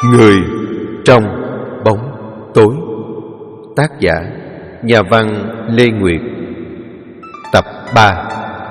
Người trong bóng tối. Tác giả nhà văn Lê Nguyệt. Tập 3.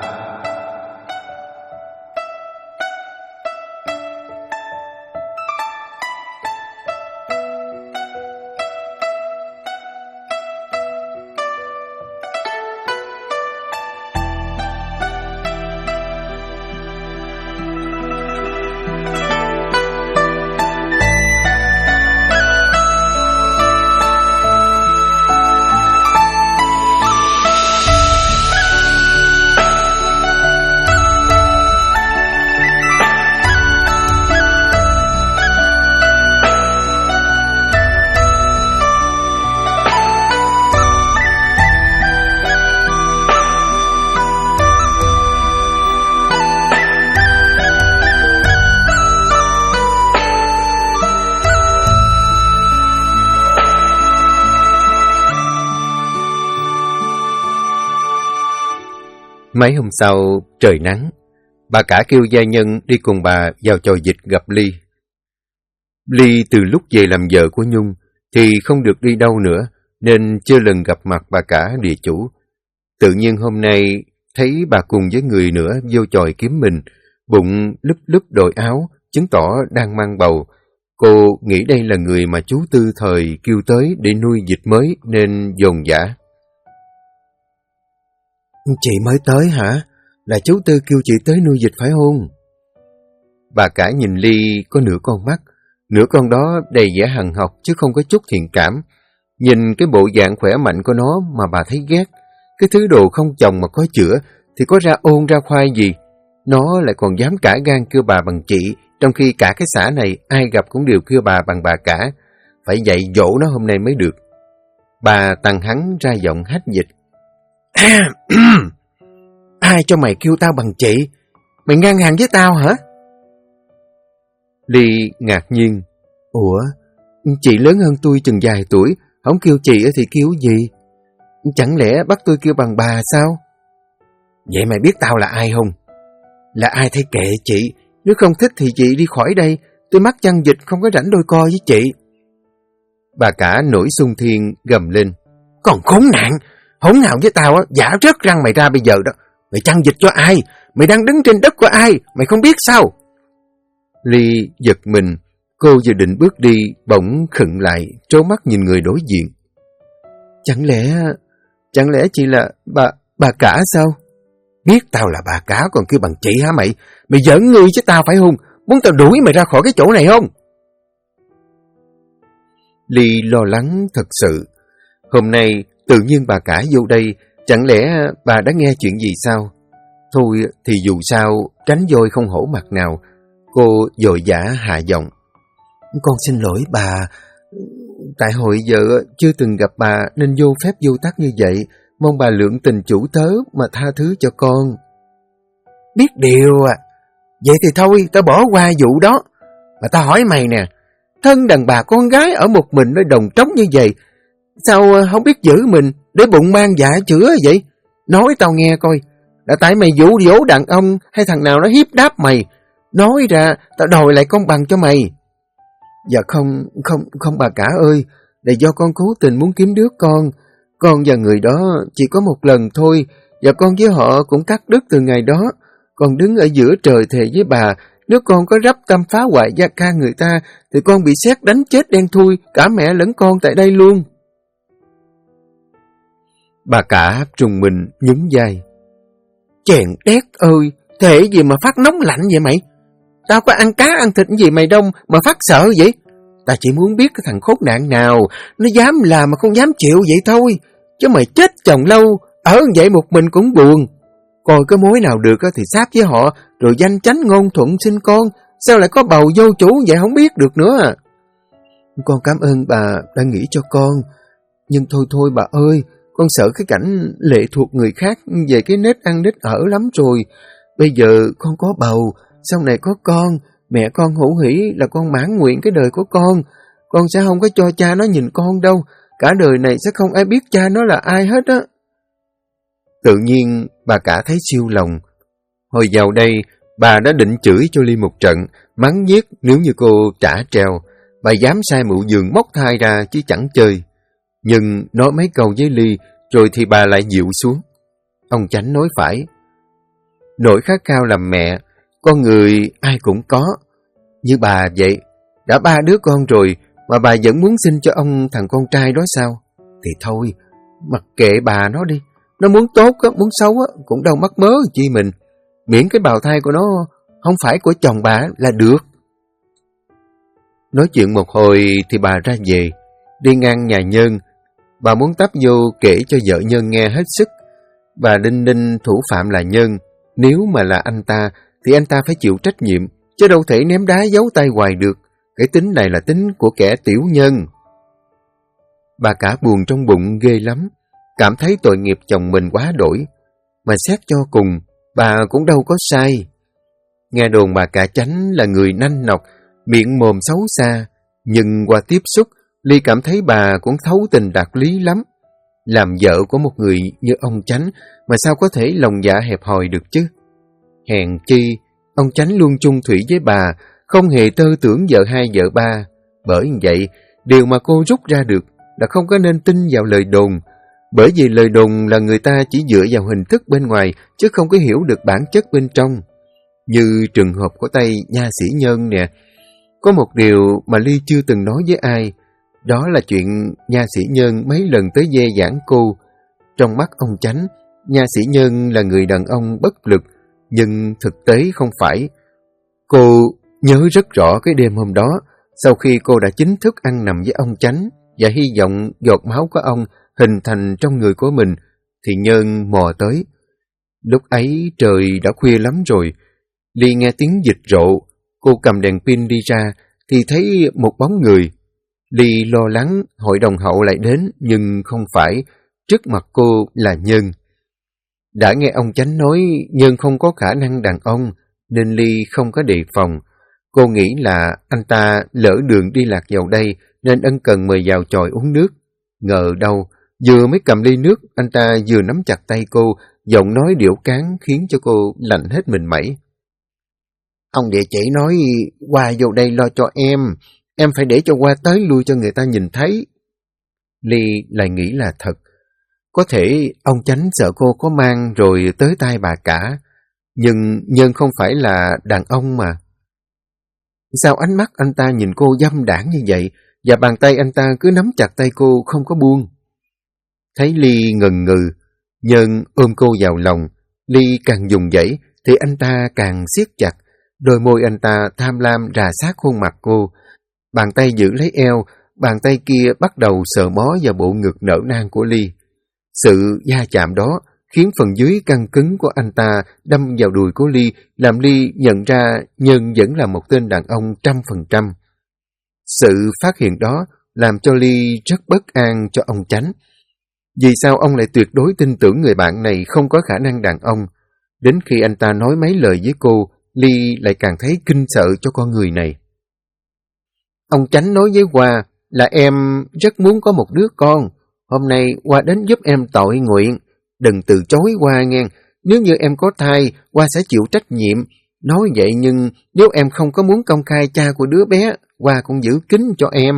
Mấy hôm sau, trời nắng, bà cả kêu gia nhân đi cùng bà vào chòi vịt gặp Ly. Ly từ lúc về làm vợ của Nhung thì không được đi đâu nữa, nên chưa lần gặp mặt bà cả địa chủ. Tự nhiên hôm nay thấy bà cùng với người nữa vô chòi kiếm mình, bụng lúp lúp đội áo, chứng tỏ đang mang bầu. Cô nghĩ đây là người mà chú Tư thời kêu tới để nuôi vịt mới nên dồn dã. Chị mới tới hả? Là chú Tư kêu chị tới nuôi vịt phải không? Bà cả nhìn Ly có nửa con mắt, nửa con đó đầy vẻ hằn học chứ không có chút thiện cảm. Nhìn cái bộ dạng khỏe mạnh của nó mà bà thấy ghét. Cái thứ đồ không chồng mà có chữa thì có ra ôn ra khoai gì. Nó lại còn dám cả gan kêu bà bằng chị, trong khi cả cái xã này ai gặp cũng đều kêu bà bằng bà cả. Phải dạy dỗ nó hôm nay mới được. Bà tăng hắn ra giọng hách dịch. Ai cho mày kêu tao bằng chị? Mày ngang hàng với tao hả? Ly ngạc nhiên. Ủa, chị lớn hơn tôi chừng vài tuổi, không kêu chị thì kêu gì? Chẳng lẽ bắt tôi kêu bằng bà sao? Vậy mày biết tao là ai không? Là ai thấy kệ chị, nếu không thích thì chị đi khỏi đây, tôi mắc chăn vịt không có rảnh đôi co với chị. Bà cả nổi xung thiên gầm lên. Còn khốn nạn! Hỗn hào với tao á, giả rớt răng mày ra bây giờ đó. Mày chăn vịt cho ai? Mày đang đứng trên đất của ai? Mày không biết sao? Ly giật mình, cô vừa định bước đi, bỗng khựng lại, trố mắt nhìn người đối diện. Chẳng lẽ chị là bà cả sao? Biết tao là bà cả còn kêu bằng chị hả mày? Mày giỡn ngươi chứ tao phải không? Muốn tao đuổi mày ra khỏi cái chỗ này không? Ly lo lắng thật sự. Hôm nay tự nhiên bà cả vô đây, chẳng lẽ bà đã nghe chuyện gì sao? Thôi thì dù sao, tránh voi không hổ mặt nào. Cô vội vã hạ giọng. Con xin lỗi bà, tại hồi giờ chưa từng gặp bà nên vô phép vô tắc như vậy, mong bà lượng tình chủ tớ mà tha thứ cho con. Biết điều à, vậy thì thôi tao bỏ qua vụ đó. Mà tao hỏi mày nè, thân đàn bà con gái ở một mình nơi đồng trống như vậy, sao không biết giữ mình để bụng mang dạ chữa vậy? Nói tao nghe coi, là tại mày dụ dỗ đàn ông hay thằng nào nó hiếp đáp mày? Nói ra tao đòi lại công bằng cho mày. Dạ không bà cả ơi, là do con cố tình muốn kiếm đứa con. Con và người đó chỉ có một lần thôi, và con với họ cũng cắt đứt từ ngày đó. Con đứng ở giữa trời thề với bà, nếu con có rắp tâm phá hoại gia ca người ta, thì con bị sét đánh chết đen thui, cả mẹ lẫn con tại đây luôn. Bà cả trùng mình nhún vai. Chèn đét ơi, thể gì mà phát nóng lạnh vậy mày? Tao có ăn cá ăn thịt gì mày đông mà phát sợ vậy? Ta chỉ muốn biết cái thằng khốn nạn nào nó dám làm mà không dám chịu vậy thôi. Chứ mày chết chồng lâu, ở vậy một mình cũng buồn. Coi cái mối nào được thì sáp với họ, rồi danh chánh ngôn thuận sinh con. Sao lại có bầu vô chủ vậy không biết được nữa à? Con cảm ơn bà đã nghĩ cho con. Nhưng thôi bà ơi, con sợ cái cảnh lệ thuộc người khác về cái nết ăn nết ở lắm rồi. Bây giờ con có bầu, sau này có con, mẹ con hữu hỉ là con mãn nguyện cái đời của con. Con sẽ không có cho cha nó nhìn con đâu. Cả đời này sẽ không ai biết cha nó là ai hết á. Tự nhiên bà cả thấy siêu lòng. Hồi vào đây, bà đã định chửi cho Ly một trận, mắng nhiếc nếu như cô trả treo. Bà dám sai mụ giường móc thai ra chứ chẳng chơi. Nhưng nói mấy câu với Ly rồi thì bà lại dịu xuống. Ông Chánh nói phải. Nỗi khát khao làm mẹ, con người ai cũng có. Như bà vậy, đã 3 đứa con rồi mà bà vẫn muốn sinh cho ông thằng con trai đó sao? Thì thôi, mặc kệ bà nó đi. Nó muốn tốt, muốn xấu cũng đâu mắc mớ chi mình. Miễn cái bào thai của nó không phải của chồng bà là được. Nói chuyện một hồi thì bà ra về. Đi ngang nhà Nhân, bà muốn tấp vô kể cho vợ Nhân nghe hết sức. Bà đinh ninh thủ phạm là Nhân. Nếu mà là anh ta thì anh ta phải chịu trách nhiệm, chứ đâu thể ném đá giấu tay hoài được. Cái tính này là tính của kẻ tiểu nhân. Bà cả buồn trong bụng ghê lắm, cảm thấy tội nghiệp chồng mình quá đổi. Mà xét cho cùng, bà cũng đâu có sai. Nghe đồn bà cả Chánh là người nanh nọc, miệng mồm xấu xa, nhưng qua tiếp xúc, Ly cảm thấy bà cũng thấu tình đạt lý lắm. Làm vợ của một người như ông Chánh mà sao có thể lòng dạ hẹp hòi được chứ? Hèn chi, ông Chánh luôn chung thủy với bà, không hề tơ tưởng vợ hai vợ ba. Bởi vậy, điều mà cô rút ra được là không có nên tin vào lời đồn. Bởi vì lời đồn là người ta chỉ dựa vào hình thức bên ngoài chứ không có hiểu được bản chất bên trong. Như trường hợp của tay nha sĩ Nhân nè. Có một điều mà Ly chưa từng nói với ai, đó là chuyện nha sĩ Nhân mấy lần tới dê giảng cô. Trong mắt ông Chánh, nha sĩ Nhân là người đàn ông bất lực, nhưng thực tế không phải. Cô nhớ rất rõ cái đêm hôm đó, sau khi cô đã chính thức ăn nằm với ông Chánh và hy vọng giọt máu của ông hình thành trong người của mình, thì Nhân mò tới. Lúc ấy trời đã khuya lắm rồi. Ly nghe tiếng dịch rộ, cô cầm đèn pin đi ra thì thấy một bóng người. Ly lo lắng hội đồng hậu lại đến, nhưng không phải, trước mặt cô là Nhân. Đã nghe ông Chánh nói Nhân không có khả năng đàn ông, nên Ly không có đề phòng. Cô nghĩ là anh ta lỡ đường đi lạc vào đây nên ân cần mời vào chòi uống nước. Ngờ đâu, vừa mới cầm ly nước, anh ta vừa nắm chặt tay cô, giọng nói điệu cáng khiến cho cô lạnh hết mình mẩy. Ông địa chỉ nói qua vô đây lo cho em phải để cho qua tới lui cho người ta nhìn thấy. Ly lại nghĩ là thật. Có thể ông Chánh sợ cô có mang rồi tới tai bà cả, nhưng Nhân không phải là đàn ông mà. Sao ánh mắt anh ta nhìn cô dâm đảng như vậy, và bàn tay anh ta cứ nắm chặt tay cô không có buông? Thấy Ly ngần ngừ, Nhân ôm cô vào lòng. Ly càng dùng dãy thì anh ta càng siết chặt. Đôi môi anh ta tham lam rà sát khuôn mặt cô. Bàn tay giữ lấy eo, bàn tay kia bắt đầu sờ mó vào bộ ngực nở nang của Ly. Sự va chạm đó khiến phần dưới căng cứng của anh ta đâm vào đùi của Ly, làm Ly nhận ra Nhân vẫn là một tên đàn ông 100%. Sự phát hiện đó làm cho Ly rất bất an cho ông Chánh. Vì sao ông lại tuyệt đối tin tưởng người bạn này không có khả năng đàn ông? Đến khi anh ta nói mấy lời với cô, Ly lại càng thấy kinh sợ cho con người này. Ông Chánh nói với Hoa là em rất muốn có một đứa con. Hôm nay Hoa đến giúp em tội nguyện. Đừng từ chối Hoa nghe. Nếu như em có thai, Hoa sẽ chịu trách nhiệm. Nói vậy nhưng nếu em không có muốn công khai cha của đứa bé, Hoa cũng giữ kín cho em.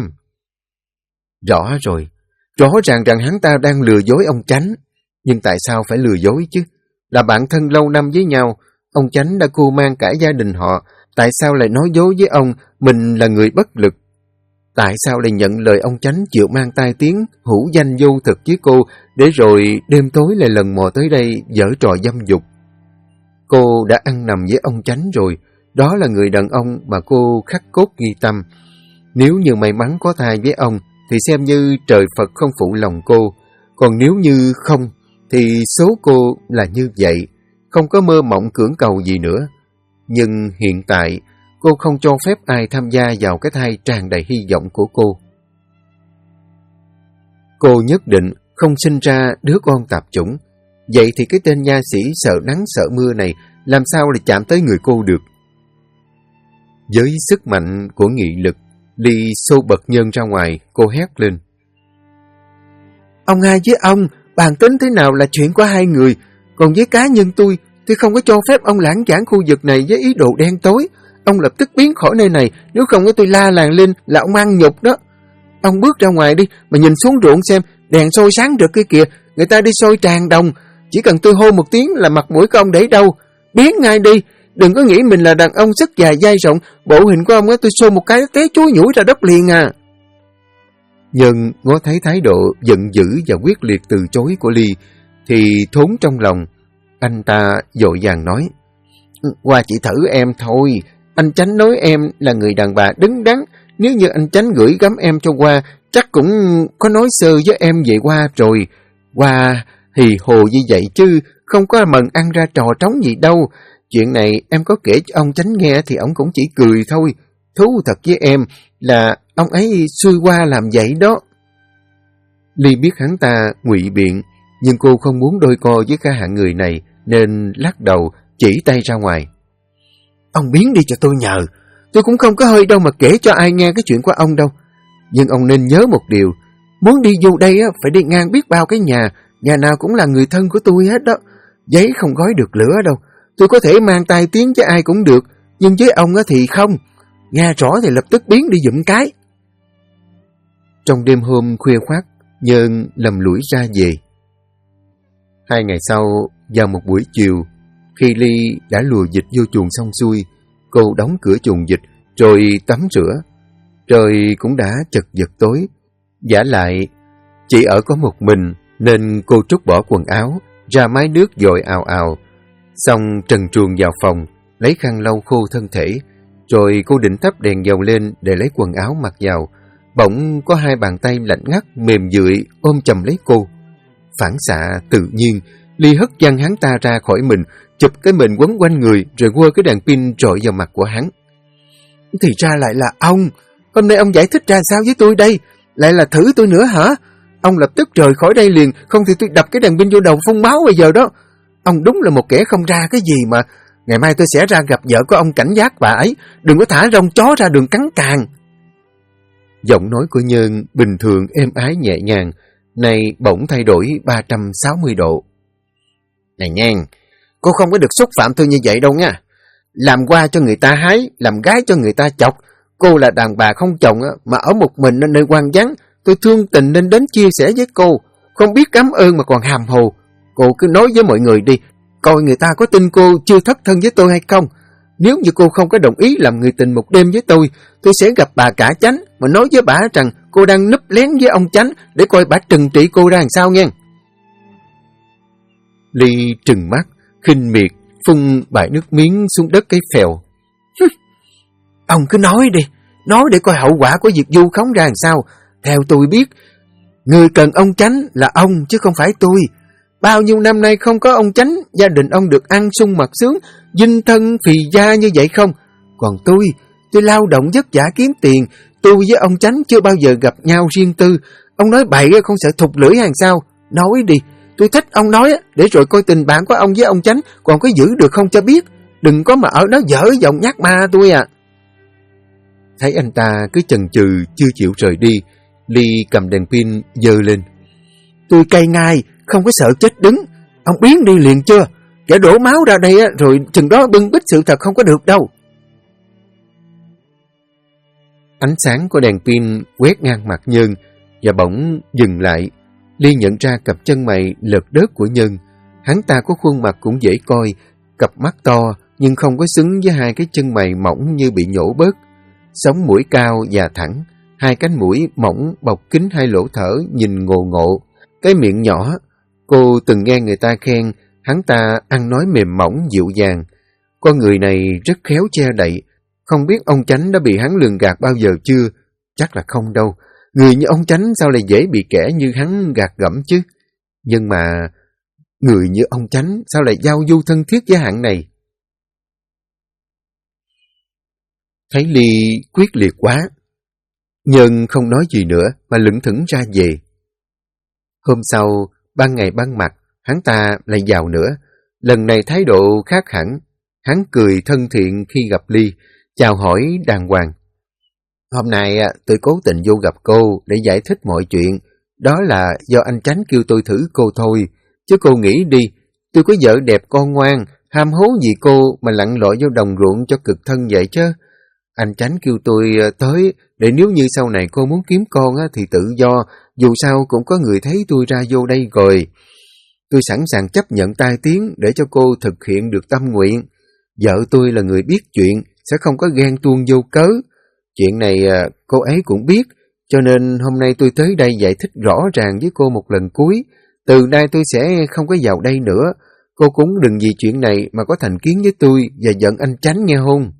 Rõ rồi. Rõ ràng rằng hắn ta đang lừa dối ông Chánh. Nhưng tại sao phải lừa dối chứ? Là bạn thân lâu năm với nhau. Ông Chánh đã cưu mang cả gia đình họ. Tại sao lại nói dối với ông mình là người bất lực? Tại sao lại nhận lời ông Chánh chịu mang tai tiếng hữu danh vô thực với cô, để rồi đêm tối lại lần mò tới đây giở trò dâm dục? Cô đã ăn nằm với ông Chánh rồi. Đó là người đàn ông mà cô khắc cốt ghi tâm. Nếu như may mắn có thai với ông thì xem như trời Phật không phụ lòng cô. Còn nếu như không thì số cô là như vậy, không có mơ mộng cưỡng cầu gì nữa. Nhưng hiện tại cô không cho phép ai tham gia vào cái thai tràn đầy hy vọng của cô. Cô nhất định không sinh ra đứa con tạp chủng. Vậy thì cái tên nha sĩ sợ nắng sợ mưa này làm sao lại chạm tới người cô được? Với sức mạnh của nghị lực, Ly xô bật Nhân ra ngoài, cô hét lên. Ông hai với ông, bàn tính thế nào là chuyện của hai người. Còn với cá nhân tôi thì không có cho phép ông lãng vãng khu vực này với ý đồ đen tối. Ông lập tức biến khỏi nơi này, nếu không tôi la làng lên là ông ăn nhục đó. Ông bước ra ngoài đi, mà nhìn xuống ruộng xem, đèn soi sáng rực kia kìa, người ta đi soi tràn đồng. Chỉ cần tôi hô một tiếng là mặt mũi của ông để đâu. Biến ngay đi, đừng có nghĩ mình là đàn ông sức dài dai rộng, bộ hình của ông á, tôi xô một cái té chuối nhủi ra đất liền à. Nhưng ngó thấy thái độ giận dữ và quyết liệt từ chối của Ly, thì thốn trong lòng. Anh ta vội vàng nói, Hoa chỉ thử em thôi, anh Chánh nói em là người đàn bà đứng đắn, nếu như anh Chánh gửi gắm em cho Hoa, chắc cũng có nói sơ với em về Hoa rồi. Hoa hì hồ như vậy chứ, không có mần ăn ra trò trống gì đâu. Chuyện này em có kể cho ông Chánh nghe thì ông cũng chỉ cười thôi. Thú thật với em là ông ấy xui Hoa làm vậy đó. Ly biết hắn ta ngụy biện, nhưng cô không muốn đôi co với cái hạng người này, nên lắc đầu, chỉ tay ra ngoài. Ông biến đi cho tôi nhờ, tôi cũng không có hơi đâu mà kể cho ai nghe cái chuyện của ông đâu. Nhưng ông nên nhớ một điều, muốn đi vô đây á, phải đi ngang biết bao cái nhà nào cũng là người thân của tôi hết đó. Giấy không gói được lửa đâu, tôi có thể mang tai tiếng với ai cũng được, nhưng với ông á thì không. Nghe rõ thì lập tức biến đi giùm cái. Trong đêm hôm khuya khoắt, Nhân lầm lũi ra về. 2 ngày sau, vào một buổi chiều, khi Ly đã lùa vịt vô chuồng xong xuôi, cô đóng cửa chuồng vịt rồi tắm rửa. Trời cũng đã chật vật tối. Vả lại, chỉ ở có một mình nên cô trút bỏ quần áo, ra mái nước dội ào ào. Xong trần truồng vào phòng, lấy khăn lau khô thân thể, rồi cô định thắp đèn dầu lên để lấy quần áo mặc vào. Bỗng có 2 bàn tay lạnh ngắt mềm dượi ôm chầm lấy cô. Phản xạ tự nhiên, Ly hất văng hắn ta ra khỏi mình, chụp cái mền quấn quanh người rồi quơ cái đèn pin rọi vào mặt của hắn. Thì ra lại là ông. Hôm nay ông giải thích ra sao với tôi đây? Lại là thử tôi nữa hả? Ông lập tức rời khỏi đây liền, không thì tôi đập cái đèn pin vô đầu phun máu bây giờ đó. Ông đúng là một kẻ không ra cái gì mà. Ngày mai tôi sẽ ra gặp vợ của ông, cảnh giác bà ấy, đừng có thả rông chó ra đường cắn càng. Giọng nói của Nhân bình thường êm ái nhẹ nhàng, nay bỗng thay đổi 360 độ. Này ngang, cô không có được xúc phạm tôi như vậy đâu nha. Làm qua cho người ta hái, làm gái cho người ta chọc. Cô là đàn bà không chồng mà ở một mình nên nơi hoang vắng. Tôi thương tình nên đến chia sẻ với cô. Không biết cảm ơn mà còn hàm hồ. Cô cứ nói với mọi người đi, coi người ta có tin cô chưa thất thân với tôi hay không. Nếu như cô không có đồng ý làm người tình một đêm với tôi sẽ gặp bà cả Chánh mà nói với bà rằng cô đang núp lén với ông Chánh để coi bà trừng trị cô ra làm sao nghe. Ly trừng mắt, khinh miệt, phun bãi nước miếng xuống đất cái phèo. Ông cứ nói đi, nói để coi hậu quả của việc vu khống ra làm sao. Theo tôi biết, người cần ông Chánh là ông chứ không phải tôi. Bao nhiêu năm nay không có ông Chánh, gia đình ông được ăn sung mặc sướng, dinh thân phì gia như vậy không? Còn tôi lao động vất vả kiếm tiền, tôi với ông Chánh chưa bao giờ gặp nhau riêng tư. Ông nói bậy không sợ thụt lưỡi hàng sao? Nói đi, tôi thích ông nói để rồi coi tình bạn của ông với ông Chánh còn có giữ được không cho biết. Đừng có mà ở đó dở giọng nhát ma tôi à. Thấy anh ta cứ chần chừ chưa chịu rời đi, Ly cầm đèn pin giơ lên. Tôi cay ngay, không có sợ chết đứng. Ông biến đi liền chưa? Kẻ đổ máu ra đây rồi chừng đó bưng bít sự thật không có được đâu. Ánh sáng của đèn pin quét ngang mặt Nhân và bỗng dừng lại. Ly nhận ra cặp chân mày lợt đớt của Nhân. Hắn ta có khuôn mặt cũng dễ coi, cặp mắt to nhưng không có xứng với 2 cái chân mày mỏng như bị nhổ bớt. Sống mũi cao và thẳng, 2 cánh mũi mỏng bọc kín 2 lỗ thở nhìn ngộ ngộ. Cái miệng nhỏ, cô từng nghe người ta khen hắn ta ăn nói mềm mỏng dịu dàng. Con người này rất khéo che đậy. Không biết ông Chánh đã bị hắn lường gạt bao giờ chưa? Chắc là không đâu. Người như ông Chánh sao lại dễ bị kẻ như hắn gạt gẫm chứ? Nhưng mà người như ông Chánh sao lại giao du thân thiết với hạng này? Thấy Ly quyết liệt quá, Nhân không nói gì nữa mà lững thững ra về. Hôm sau, ban ngày ban mặt, hắn ta lại vào nữa. Lần này thái độ khác hẳn. Hắn cười thân thiện khi gặp Ly, chào hỏi đàng hoàng. Hôm nay tôi cố tình vô gặp cô để giải thích mọi chuyện. Đó là do anh Chánh kêu tôi thử cô thôi. Chứ cô nghĩ đi, tôi có vợ đẹp con ngoan, ham hố gì cô mà lặn lội vô đồng ruộng cho cực thân vậy chứ. Anh Chánh kêu tôi tới để nếu như sau này cô muốn kiếm con thì tự do, dù sao cũng có người thấy tôi ra vô đây rồi. Tôi sẵn sàng chấp nhận tai tiếng để cho cô thực hiện được tâm nguyện. Vợ tôi là người biết chuyện, sẽ không có ghen tuông vô cớ. Chuyện này cô ấy cũng biết, cho nên hôm nay tôi tới đây giải thích rõ ràng với cô một lần cuối. Từ nay tôi sẽ không có vào đây nữa. Cô cũng đừng vì chuyện này mà có thành kiến với tôi và giận anh Chánh nghe không?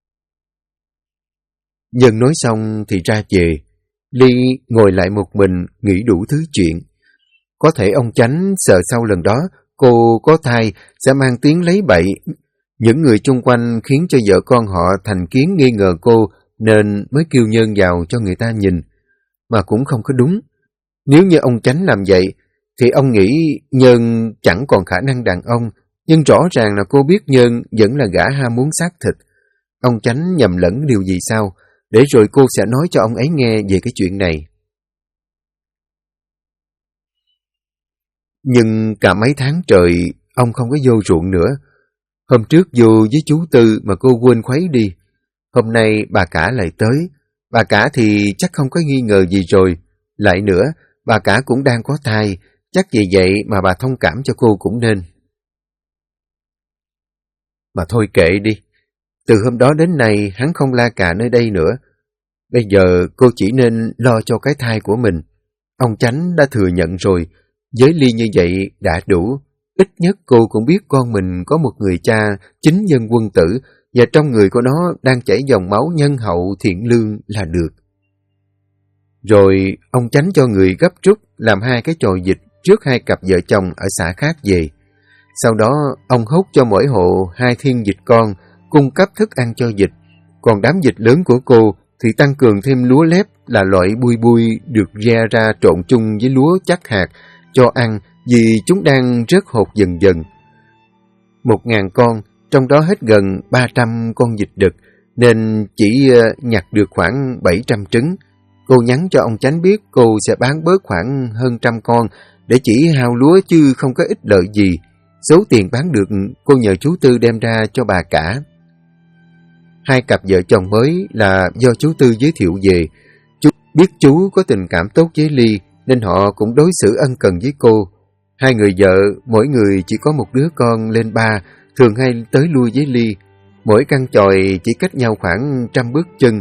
Nhân nói xong thì ra về. Ly ngồi lại một mình nghĩ đủ thứ chuyện. Có thể ông Chánh sợ sau lần đó cô có thai sẽ mang tiếng lấy bậy. Những người chung quanh khiến cho vợ con họ thành kiến nghi ngờ cô nên mới kêu Nhân vào cho người ta nhìn. Mà cũng không có đúng. Nếu như ông Chánh làm vậy thì ông nghĩ Nhân chẳng còn khả năng đàn ông, nhưng rõ ràng là cô biết Nhân vẫn là gã ham muốn xác thịt. Ông Chánh nhầm lẫn điều gì sao? Để rồi cô sẽ nói cho ông ấy nghe về cái chuyện này. Nhưng cả mấy tháng trời, ông không có vô ruộng nữa. Hôm trước vô với chú Tư mà cô quên khuấy đi. Hôm nay bà cả lại tới. Bà cả thì chắc không có nghi ngờ gì rồi. Lại nữa, bà cả cũng đang có thai. Chắc vì vậy mà bà thông cảm cho cô cũng nên. Mà thôi kệ đi. Từ hôm đó đến nay hắn không la cà nơi đây nữa. Bây giờ cô chỉ nên lo cho cái thai của mình. Ông Chánh đã thừa nhận rồi. Với Ly như vậy đã đủ. Ít nhất cô cũng biết con mình có một người cha chính nhân quân tử và trong người của nó đang chảy dòng máu nhân hậu thiện lương là được. Rồi ông Chánh cho người gấp rút làm 2 cái chòi vịt trước 2 cặp vợ chồng ở xã khác về. Sau đó ông hốt cho mỗi hộ 2 thiên vịt con cung cấp thức ăn cho vịt. Còn đám vịt lớn của cô thì tăng cường thêm lúa lép là loại bui bui được gieo ra trộn chung với lúa chắc hạt cho ăn vì chúng đang rớt hột dần dần. 1.000 con, trong đó hết gần 300 con vịt đực nên chỉ nhặt được khoảng 700 trứng. Cô nhắn cho ông Chánh biết cô sẽ bán bớt khoảng hơn 100 con để chỉ hao lúa chứ không có ích lợi gì. Số tiền bán được cô nhờ chú Tư đem ra cho bà cả. 2 cặp vợ chồng mới là do chú Tư giới thiệu về. Chú biết chú có tình cảm tốt với Ly nên họ cũng đối xử ân cần với cô. 2 người vợ, mỗi người chỉ có một đứa con lên 3, thường hay tới lui với Ly. Mỗi căn chòi chỉ cách nhau khoảng 100 bước chân.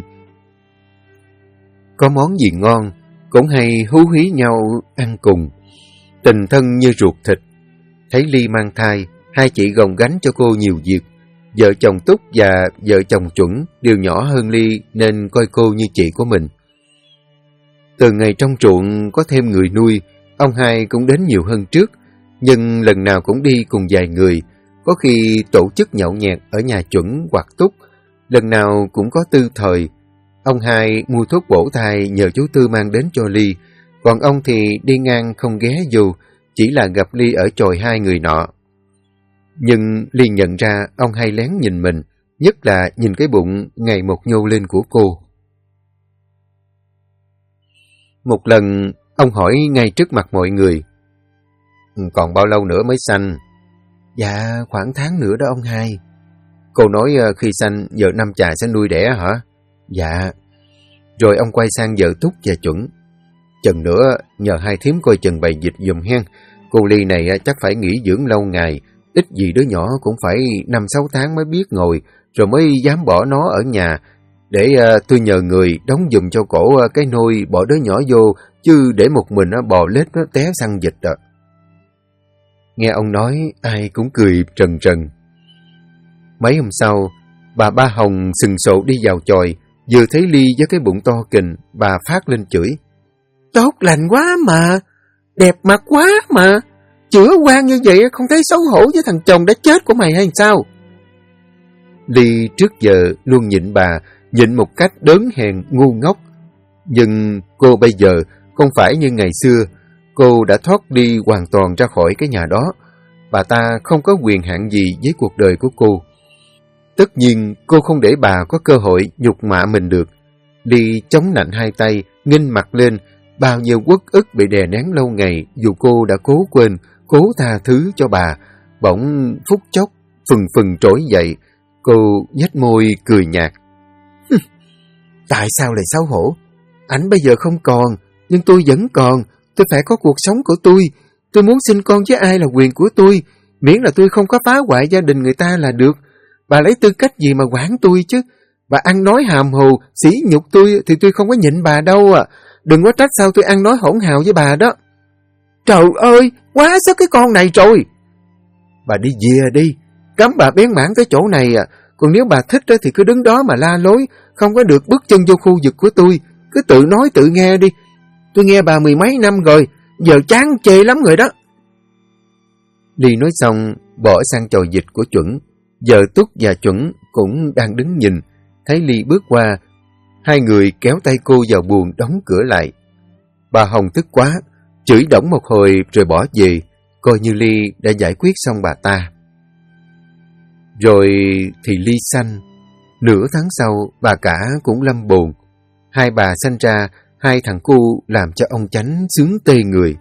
Có món gì ngon, cũng hay hú hí nhau ăn cùng. Tình thân như ruột thịt. Thấy Ly mang thai, 2 chị gồng gánh cho cô nhiều việc. Vợ chồng Túc và vợ chồng Chuẩn đều nhỏ hơn Ly nên coi cô như chị của mình. Từ ngày trong ruộng có thêm người nuôi, ông Hai cũng đến nhiều hơn trước, nhưng lần nào cũng đi cùng vài người, có khi tổ chức nhậu nhẹt ở nhà Chuẩn hoặc Túc, lần nào cũng có Tư thời. Ông Hai mua thuốc bổ thai nhờ chú Tư mang đến cho Ly, còn ông thì đi ngang không ghé vô, chỉ là gặp Ly ở chòi 2 người nọ. Nhưng Ly nhận ra ông Hai lén nhìn mình, nhất là nhìn cái bụng ngày một nhô lên của cô. Một lần, ông hỏi ngay trước mặt mọi người. Còn bao lâu nữa mới sanh? Dạ, khoảng tháng nữa đó ông Hai. Cô nói khi sanh, vợ Năm Chà sẽ nuôi đẻ hả? Dạ. Rồi ông quay sang vợ Túc và Chuẩn. Chừng nữa, nhờ hai thím coi chừng bày dịch giùm hen. Cô Ly này chắc phải nghỉ dưỡng lâu ngày, ít gì đứa nhỏ cũng phải 5-6 tháng mới biết ngồi, rồi mới dám bỏ nó ở nhà. Để tôi nhờ người đóng giùm cho cổ cái nôi bỏ đứa nhỏ vô, chứ để một mình bò lết nó té xăng dịch à. Nghe ông nói, ai cũng cười trần trần. Mấy hôm sau, bà Ba Hồng sừng sộ đi vào chòi, vừa thấy Ly với cái bụng to kình, bà phát lên chửi. Tốt lành quá mà, đẹp mặt quá mà, chữa quan như vậy không thấy xấu hổ với thằng chồng đã chết của mày hay sao? Ly trước giờ luôn nhịn bà, nhịn một cách đớn hèn ngu ngốc. Nhưng cô bây giờ không phải như ngày xưa, cô đã thoát đi hoàn toàn ra khỏi cái nhà đó. Bà ta không có quyền hạn gì với cuộc đời của cô. Tất nhiên cô không để bà có cơ hội nhục mạ mình được. Ly chống nạnh hai tay, nghênh mặt lên, bao nhiêu uất ức bị đè nén lâu ngày dù cô đã cố quên, cố tha thứ cho bà. Bỗng phút chốc phừng phừng trỗi dậy. Cô nhếch môi cười nhạt. Tại sao lại xấu hổ? Ảnh bây giờ không còn, nhưng tôi vẫn còn. Tôi phải có cuộc sống của tôi. Tôi muốn sinh con với ai là quyền của tôi, miễn là tôi không có phá hoại gia đình người ta là được. Bà lấy tư cách gì mà quản tôi chứ? Bà ăn nói hàm hồ, sỉ nhục tôi thì tôi không có nhịn bà đâu à. Đừng có trách sao tôi ăn nói hỗn hào với bà đó. Trời ơi, quá sức cái con này rồi. Bà đi về đi, cấm bà bén mảng tới chỗ này à. Còn nếu bà thích thì cứ đứng đó mà la lối, không có được bước chân vô khu vực của tôi. Cứ tự nói tự nghe đi. Tôi nghe bà 10 mấy năm rồi, giờ chán chê lắm rồi đó. Ly nói xong, bỏ sang trò dịch của Chuẩn. Giờ Túc và Chuẩn cũng đang đứng nhìn. Thấy Ly bước qua, hai người kéo tay cô vào buồng đóng cửa lại. Bà Hồng tức quá, chửi đổng một hồi rồi bỏ về, coi như Ly đã giải quyết xong bà ta. Rồi thì Ly sanh. Nửa tháng sau, bà cả cũng lâm bồn. Hai bà sanh ra, hai thằng cu làm cho ông Chánh sướng tê người.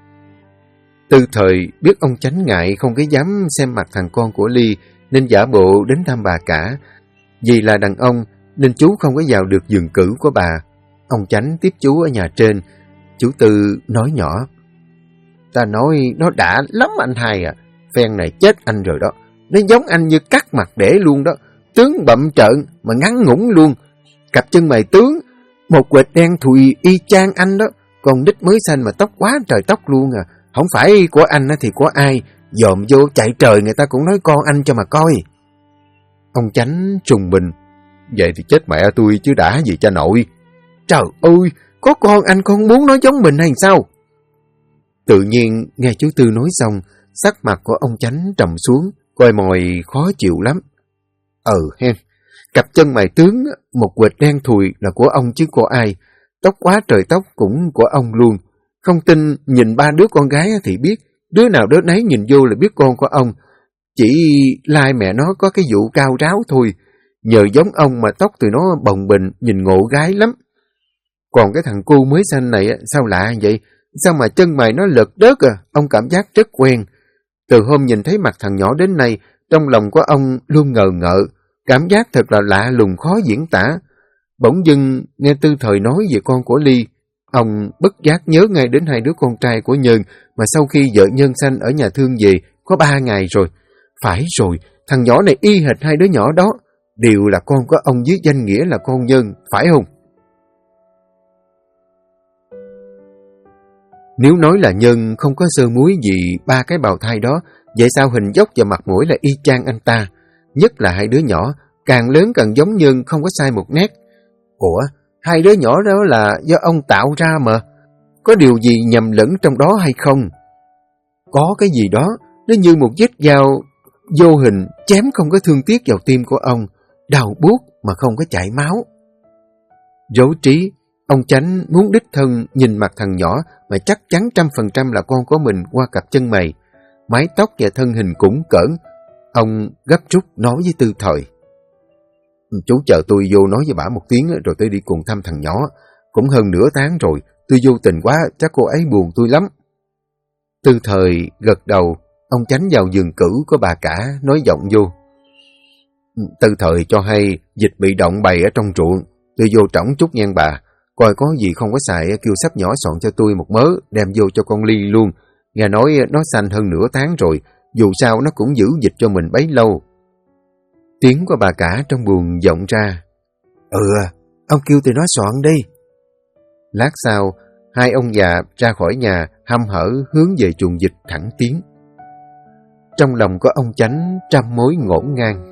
Tư Thời biết ông Chánh ngại không có dám xem mặt thằng con của Ly, nên giả bộ đến thăm bà cả. Vì là đàn ông nên chú không có vào được giường cử của bà. Ông Chánh tiếp chú ở nhà trên. Chú Tư nói nhỏ. Ta nói nó đã lắm anh hai à. Phen này chết anh rồi đó. Nó giống anh như cắt mặt để luôn đó. Tướng bậm trợn mà ngắn ngủn luôn. Cặp chân mày tướng, một quệt đen thùi y chang anh đó. Còn đít mới xanh mà tóc quá trời tóc luôn à. Không phải của anh thì của ai. Dòm vô chạy trời người ta cũng nói con anh cho mà coi. Ông Chánh trùng mình. Vậy thì chết mẹ tôi chứ đã gì cha nội. Trời ơi, có con anh con muốn nói giống mình hay sao? Tự nhiên nghe chú Tư nói xong, sắc mặt của ông Chánh trầm xuống, coi mồi khó chịu lắm. Hen, cặp chân mày tướng, một quệt đen thùi là của ông chứ của ai. Tóc quá trời tóc cũng của ông luôn. Không tin nhìn ba đứa con gái thì biết, đứa nào đứa nấy nhìn vô là biết con của ông. Chỉ lai mẹ nó có cái vụ cao ráo thôi. Nhờ giống ông mà tóc tụi nó bồng bềnh, nhìn ngộ gái lắm. Còn cái thằng cu mới xanh này sao lạ vậy? Sao mà chân mày nó lật đớt à? Ông cảm giác rất quen. Từ hôm nhìn thấy mặt thằng nhỏ đến nay, trong lòng của ông luôn ngờ ngợ. Cảm giác thật là lạ lùng khó diễn tả. Bỗng dưng nghe Tư Thời nói về con của Ly. Ông bất giác nhớ ngay đến hai đứa con trai của Nhân mà sau khi vợ Nhân sanh ở nhà thương về có 3 ngày rồi. Phải rồi, thằng nhỏ này y hệt hai đứa nhỏ đó. Đều là con của ông dưới danh nghĩa là con Nhân, phải không? Nếu nói là Nhân không có sơ muối gì ba cái bào thai đó, vậy sao hình dốc và mặt mũi là y chang anh ta? Nhất là hai đứa nhỏ, càng lớn càng giống Nhân, không có sai một nét. Ủa, hai đứa nhỏ đó là do ông tạo ra mà. Có điều gì nhầm lẫn trong đó hay không? Có cái gì đó, nó như một vết dao vô hình chém không có thương tiếc vào tim của ông, đau buốt mà không có chảy máu. Rối trí, ông Chánh muốn đích thân nhìn mặt thằng nhỏ mà chắc chắn 100% là con của mình qua cặp chân mày, mái tóc và thân hình cũng cỡn. Ông gấp rút nói với Tư Thời. Chú chờ tôi vô nói với bả một tiếng rồi tôi đi cùng thăm thằng nhỏ. Cũng hơn nửa tháng rồi, tôi vô tình quá, chắc cô ấy buồn tôi lắm. Tư Thời gật đầu, ông Chánh vào giường cử của bà cả, nói giọng vô. Tư Thời cho hay dịch bị động bày ở trong ruộng, tôi vô trỏng chút nhan bà. Coi có gì không có xài, kêu sắp nhỏ soạn cho tôi một mớ, đem vô cho con Ly luôn. Nghe nói nó sanh hơn nửa tháng rồi, dù sao nó cũng giữ dịch cho mình bấy lâu. Tiếng của bà cả trong buồng vọng ra. Ông kêu tôi nói soạn đi. Lát sau, hai ông già ra khỏi nhà, hăm hở hướng về chuồng dịch thẳng tiến. Trong lòng của ông Chánh trăm mối ngổn ngang.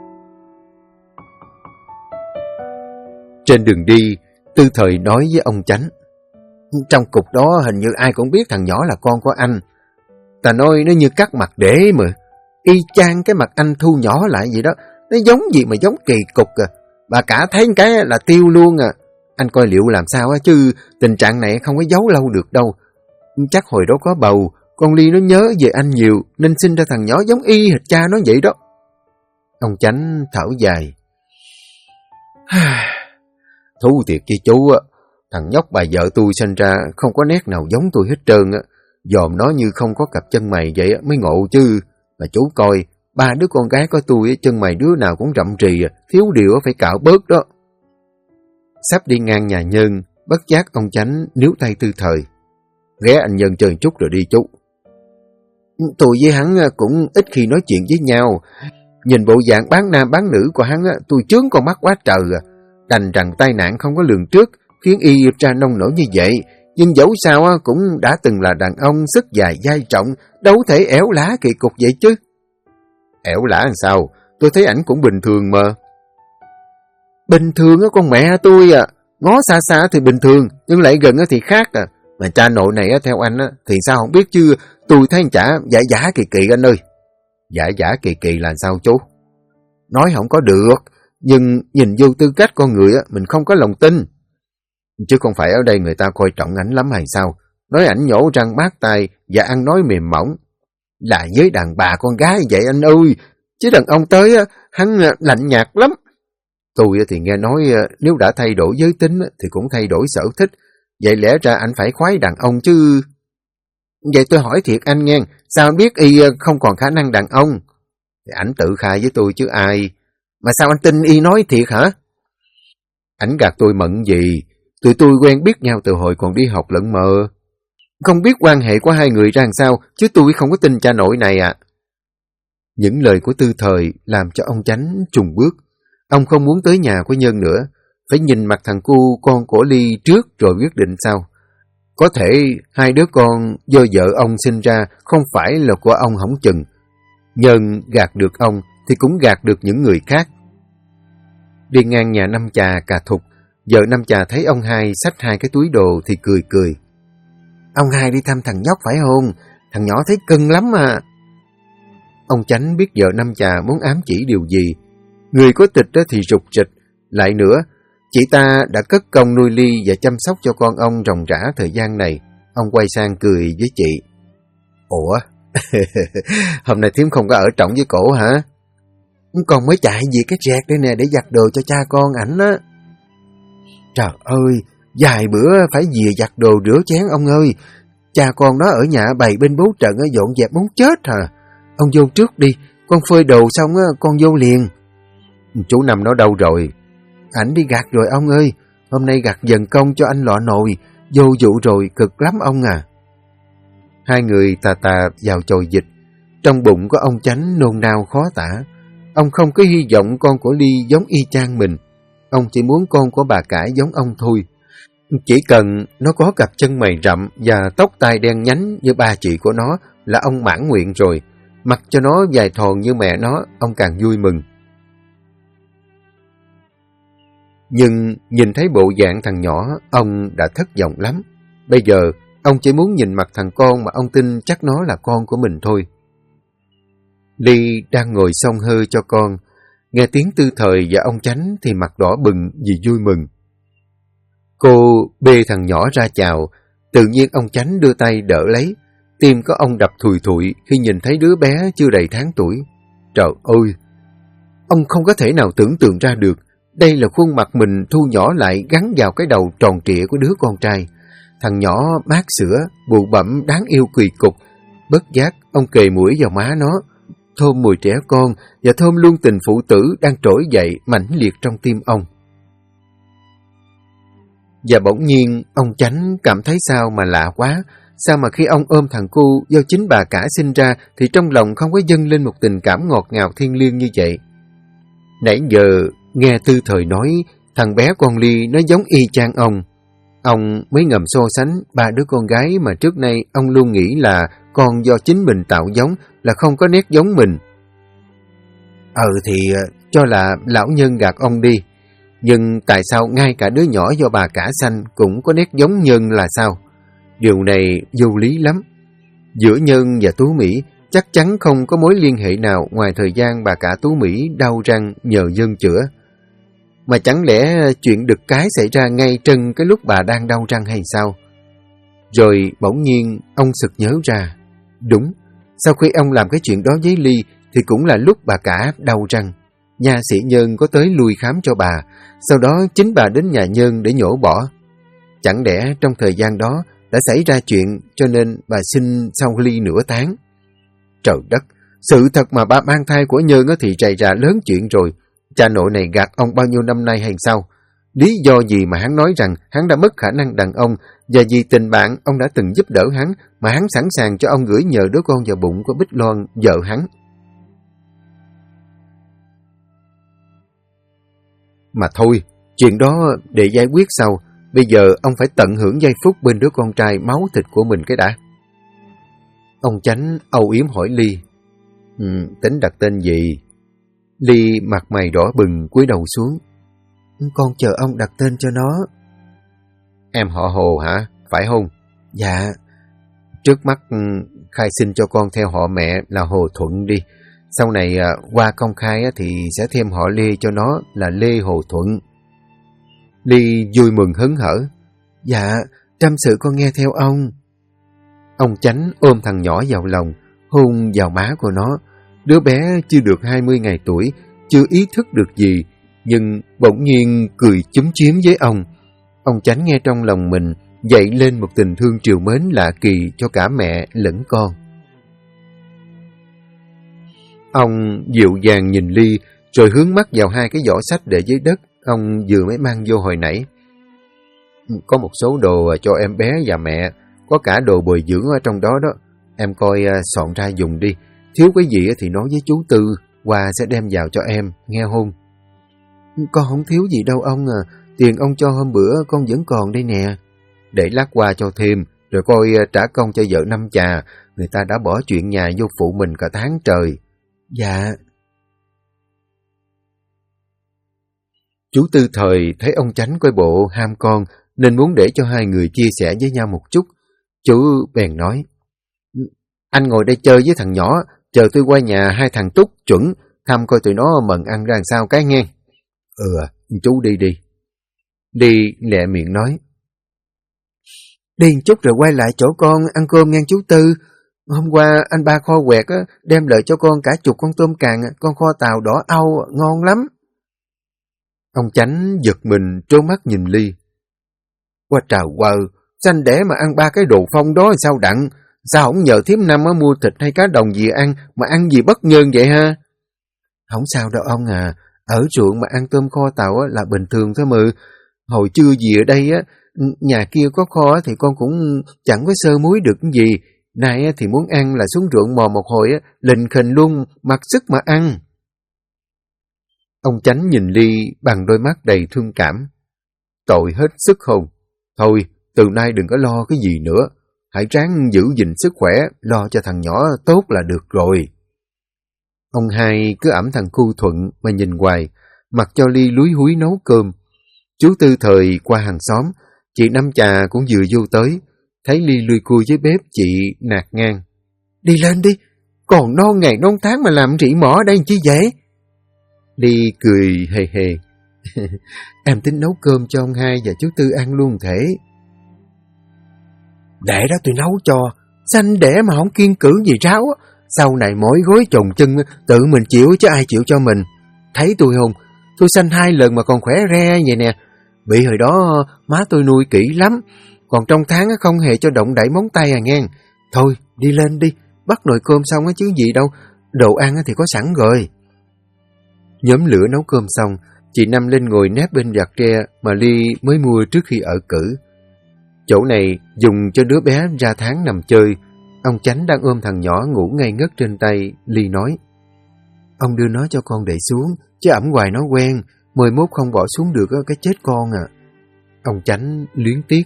Trên đường đi, Tư Thời nói với ông Chánh. Trong cục đó hình như ai cũng biết thằng nhỏ là con của anh. Ta nói nó như cắt mặt để mà. Y chang cái mặt anh thu nhỏ lại vậy đó. Nó giống gì mà giống kỳ cục à. Bà cả thấy cái là tiêu luôn à. Anh coi liệu làm sao á, chứ tình trạng này không có giấu lâu được đâu. Chắc hồi đó có bầu, con Ly nó nhớ về anh nhiều nên sinh ra thằng nhỏ giống y hệt cha nó vậy đó. Ông Chánh thở dài. Thú thiệt chứ chú á, thằng nhóc bà vợ tôi sinh ra không có nét nào giống tôi hết trơn á. Dòm nó như không có cặp chân mày vậy mới ngộ chứ. Mà chú coi, Ba đứa con gái của tôi chân mày đứa nào cũng rậm rì, thiếu điều phải cạo bớt đó. Sắp đi ngang nhà Nhân, bất giác ông Chánh níu tay Tư Thời. Ghé anh Nhân chơi chút rồi đi chú. Tôi với hắn cũng ít khi nói chuyện với nhau. Nhìn bộ dạng bán nam bán nữ của hắn, tôi chướng con mắt quá trời. Đành rằng tai nạn không có lường trước, khiến y ra nông nổi như vậy. Nhưng dẫu sao cũng đã từng là đàn ông sức dài dai trọng, đâu thể ẻo lá kỳ cục vậy chứ. Ẻo lả làm sao? Tôi thấy ảnh cũng bình thường mà. Bình thường con mẹ tôi ngó xa xa thì bình thường, nhưng lại gần thì khác à. Mà cha nội này theo anh thì sao không biết chứ, tôi thấy anh chả giả giả kỳ kỳ anh ơi. Giả giả kỳ kỳ là sao chú? Nói không có được, nhưng nhìn vô tư cách con người mình không có lòng tin. Chứ không phải ở đây người ta coi trọng ảnh lắm hay sao? Nói ảnh nhổ răng mát tay và ăn nói mềm mỏng. Là với đàn bà con gái vậy anh ơi, chứ đàn ông tới hắn lạnh nhạt lắm. Tôi thì nghe nói nếu đã thay đổi giới tính thì cũng thay đổi sở thích. Vậy lẽ ra anh phải khoái đàn ông chứ. Vậy tôi hỏi thiệt anh nghe, sao anh biết y không còn khả năng đàn ông? Thì ảnh tự khai với tôi chứ ai. Mà sao anh tin y nói thiệt hả? Ảnh gạt tôi mận gì. Tụi tôi quen biết nhau từ hồi còn đi học lẫn mờ. Không biết quan hệ của hai người ra làm sao, chứ tôi không có tin cha nội này à. Những lời của Tư Thời làm cho ông Chánh trùng bước. Ông không muốn tới nhà của Nhân nữa. Phải nhìn mặt thằng cu con của Ly trước rồi quyết định sau. Có thể hai đứa con do vợ ông sinh ra không phải là của ông hỏng chừng. Nhân gạt được ông thì cũng gạt được những người khác. Đi ngang nhà Năm Chà Cà Thục, vợ Năm Chà thấy ông Hai xách hai cái túi đồ thì cười cười. Ông Hai đi thăm thằng nhóc phải không? Thằng nhỏ thấy cưng lắm mà. Ông Chánh biết vợ Năm Chà muốn ám chỉ điều gì. Người có tịch thì rụt rịch. Lại nữa, chị ta đã cất công nuôi Ly và chăm sóc cho con ông ròng rã thời gian này. Ông quay sang cười với chị. Ủa? Hôm nay thím không có ở trỏng với cổ hả? Con mới chạy về cái rẹt đây nè để giặt đồ cho cha con ảnh á. Trời ơi, vài bữa phải về giặt đồ rửa chén ông ơi. Cha con nó ở nhà bày bên bố trận dọn dẹp muốn chết hả? Ông vô trước đi, con phơi đồ xong con vô liền. Chú Năm nó đâu rồi? Ảnh đi gặt rồi ông ơi, hôm nay gặt dần công cho anh lọ nồi, vô vụ rồi cực lắm ông à. Hai người tà tà vào chòi dịch, trong bụng của ông Chánh nôn nao khó tả. Ông không có hy vọng con của Ly giống y chang mình, ông chỉ muốn con của bà Cải giống ông thôi. Chỉ cần nó có cặp chân mày rậm và tóc tai đen nhánh như ba chị của nó là ông mãn nguyện rồi. Mặc cho nó dài thòn như mẹ nó, ông càng vui mừng. Nhưng nhìn thấy bộ dạng thằng nhỏ, ông đã thất vọng lắm. Bây giờ, ông chỉ muốn nhìn mặt thằng con mà ông tin chắc nó là con của mình thôi. Ly đang ngồi xông hơi cho con, nghe tiếng Tư Thời và ông Chánh thì mặt đỏ bừng vì vui mừng. Cô bê thằng nhỏ ra chào, tự nhiên ông Chánh đưa tay đỡ lấy. Tim có ông đập thùi thụi khi nhìn thấy đứa bé chưa đầy tháng tuổi. Trời ơi! Ông không có thể nào tưởng tượng ra được. Đây là khuôn mặt mình thu nhỏ lại gắn vào cái đầu tròn trịa của đứa con trai. Thằng nhỏ mát sữa, bụ bặm đáng yêu kỳ cục. Bất giác, ông kề mũi vào má nó, thơm mùi trẻ con và thơm luôn tình phụ tử đang trỗi dậy mãnh liệt trong tim ông. Và bỗng nhiên, ông Chánh cảm thấy sao mà lạ quá. Sao mà khi ông ôm thằng cu do chính bà cả sinh ra thì trong lòng không có dâng lên một tình cảm ngọt ngào thiêng liêng như vậy. Nãy giờ nghe Tư Thời nói thằng bé con Ly nó giống y chang ông mới ngầm so sánh ba đứa con gái mà trước nay ông luôn nghĩ là con do chính mình tạo giống, là không có nét giống mình. Thì cho là lão Nhân gạt ông đi. Nhưng tại sao ngay cả đứa nhỏ do bà cả sanh cũng có nét giống Nhân là sao? Điều này vô lý lắm. Giữa Nhân và Tú Mỹ chắc chắn không có mối liên hệ nào ngoài thời gian bà cả Tú Mỹ đau răng nhờ Nhân chữa. Mà chẳng lẽ chuyện đực cái xảy ra ngay trân cái lúc bà đang đau răng hay sao? Rồi bỗng nhiên ông sực nhớ ra. Đúng, sau khi ông làm cái chuyện đó với Ly thì cũng là lúc bà cả đau răng. Nha sĩ Nhân có tới lui khám cho bà, sau đó chính bà đến nhà Nhân để nhổ bỏ. Chẳng lẽ trong thời gian đó đã xảy ra chuyện cho nên bà sinh sau Ly nửa tháng? Trời đất, Sự thật mà ba mang thai của Nhân thì rầy rà lớn chuyện rồi. Cha nội này gạt ông bao nhiêu năm nay hay sao? Lý do gì mà hắn nói rằng hắn đã mất khả năng đàn ông, và vì tình bạn ông đã từng giúp đỡ hắn mà hắn sẵn sàng cho ông gửi nhờ đứa con vào bụng của Bích Loan, vợ hắn. Mà thôi, chuyện đó để giải quyết sau. Bây giờ ông phải tận hưởng giây phút bên đứa con trai máu thịt của mình cái đã. Ông Chánh âu yếm hỏi Ly. Tính đặt tên gì? Ly mặt mày đỏ bừng cúi đầu xuống. Con chờ ông đặt tên cho nó. Em họ Hồ hả? Phải không? Dạ. Trước mắt khai sinh cho con theo họ mẹ là Hồ Thuận đi. Sau này qua công khai thì sẽ thêm họ Lê cho nó là Lê Hồ Thuận. Ly vui mừng hớn hở. Dạ, trăm sự con nghe theo ông. Ông Chánh ôm thằng nhỏ vào lòng, hôn vào má của nó. Đứa bé chưa được 20 ngày tuổi, chưa ý thức được gì, nhưng bỗng nhiên cười chúm chím với ông. Ông Chánh nghe trong lòng mình dậy lên một tình thương trìu mến lạ kỳ cho cả mẹ lẫn con. Ông dịu dàng nhìn Ly, rồi hướng mắt vào hai cái giỏ sách để dưới đất ông vừa mới mang vô hồi nãy. Có một số đồ cho em bé và mẹ, có cả đồ bồi dưỡng ở trong đó đó. Em coi soạn ra dùng đi. Thiếu cái gì thì nói với chú Tư, Hòa sẽ đem vào cho em, nghe không? Con không thiếu gì đâu ông à. Tiền ông cho hôm bữa con vẫn còn đây nè. Để lát qua cho thêm, rồi coi trả công cho vợ năm chà. Người ta đã bỏ chuyện nhà vô phụ mình cả tháng trời. Dạ. Chú Tư Thời thấy ông Chánh coi bộ ham con, nên muốn để cho hai người chia sẻ với nhau một chút. Chú bèn nói. Anh ngồi đây chơi với thằng nhỏ, chờ tôi qua nhà hai thằng Túc chuẩn, thăm coi tụi nó mần ăn ra làm sao cái nghe. Chú đi đi. Đi lẹ miệng nói. Đi một chút rồi quay lại chỗ con ăn cơm nghe chú Tư. Hôm qua anh ba kho quẹt đem lợi cho con cả chục con tôm càng, con kho tàu đỏ au, ngon lắm. Ông Chánh giật mình trố mắt nhìn Ly. Qua trời quờ, xanh đẻ mà ăn ba cái đồ phong đó sao đặng? Sao không nhờ thím Năm mua thịt hay cá đồng gì ăn, mà ăn gì bất nhơn vậy ha? Không sao đâu ông à, ở ruộng mà ăn tôm kho tàu là bình thường thôi mà. Hồi trưa gì ở đây nhà kia có kho thì con cũng chẳng có sơ muối được cái gì. Nay thì muốn ăn là xuống ruộng mò một hồi lình khình luôn, mặc sức mà ăn. Ông Chánh nhìn Ly bằng đôi mắt đầy thương cảm. Tội hết sức hồn. Thôi, từ nay đừng có lo cái gì nữa. Hãy ráng giữ gìn sức khỏe, lo cho thằng nhỏ tốt là được rồi. Ông hai cứ ẵm thằng Cu Thuận mà nhìn hoài, mặc cho Ly lúi húi nấu cơm. Chú Tư Thời qua hàng xóm, chị Năm Chà cũng vừa vô tới. Thấy Ly lui cui với bếp, chị nạt ngang. Đi lên đi, còn non ngày non tháng mà làm rỉ mỏ ở đây chi vậy? Ly cười hề hề. Em tính nấu cơm cho ông hai và chú Tư ăn luôn thể. Để đó tôi nấu cho, xanh đẻ mà không kiêng cữ gì ráo. Sau này mỗi gối chồng chân tự mình chịu chứ ai chịu cho mình. Thấy tôi không? Tôi sanh 2 lần mà còn khỏe re vậy nè. Bị hồi đó má tôi nuôi kỹ lắm. Còn trong tháng không hề cho động đậy móng tay à nghe. Thôi đi lên đi, bắt nồi cơm xong chứ gì đâu. Đồ ăn thì có sẵn rồi. Nhóm lửa nấu cơm xong, chị Năm lên ngồi nép bên giặt tre mà Ly mới mua trước khi ở cử. Chỗ này dùng cho đứa bé ra tháng nằm chơi. Ông Chánh đang ôm thằng nhỏ ngủ ngây ngất trên tay. Ly nói. Ông đưa nó cho con đẩy xuống, chứ ẵm hoài nó quen, 11 không bỏ xuống được cái chết con à. Ông Chánh luyến tiếc.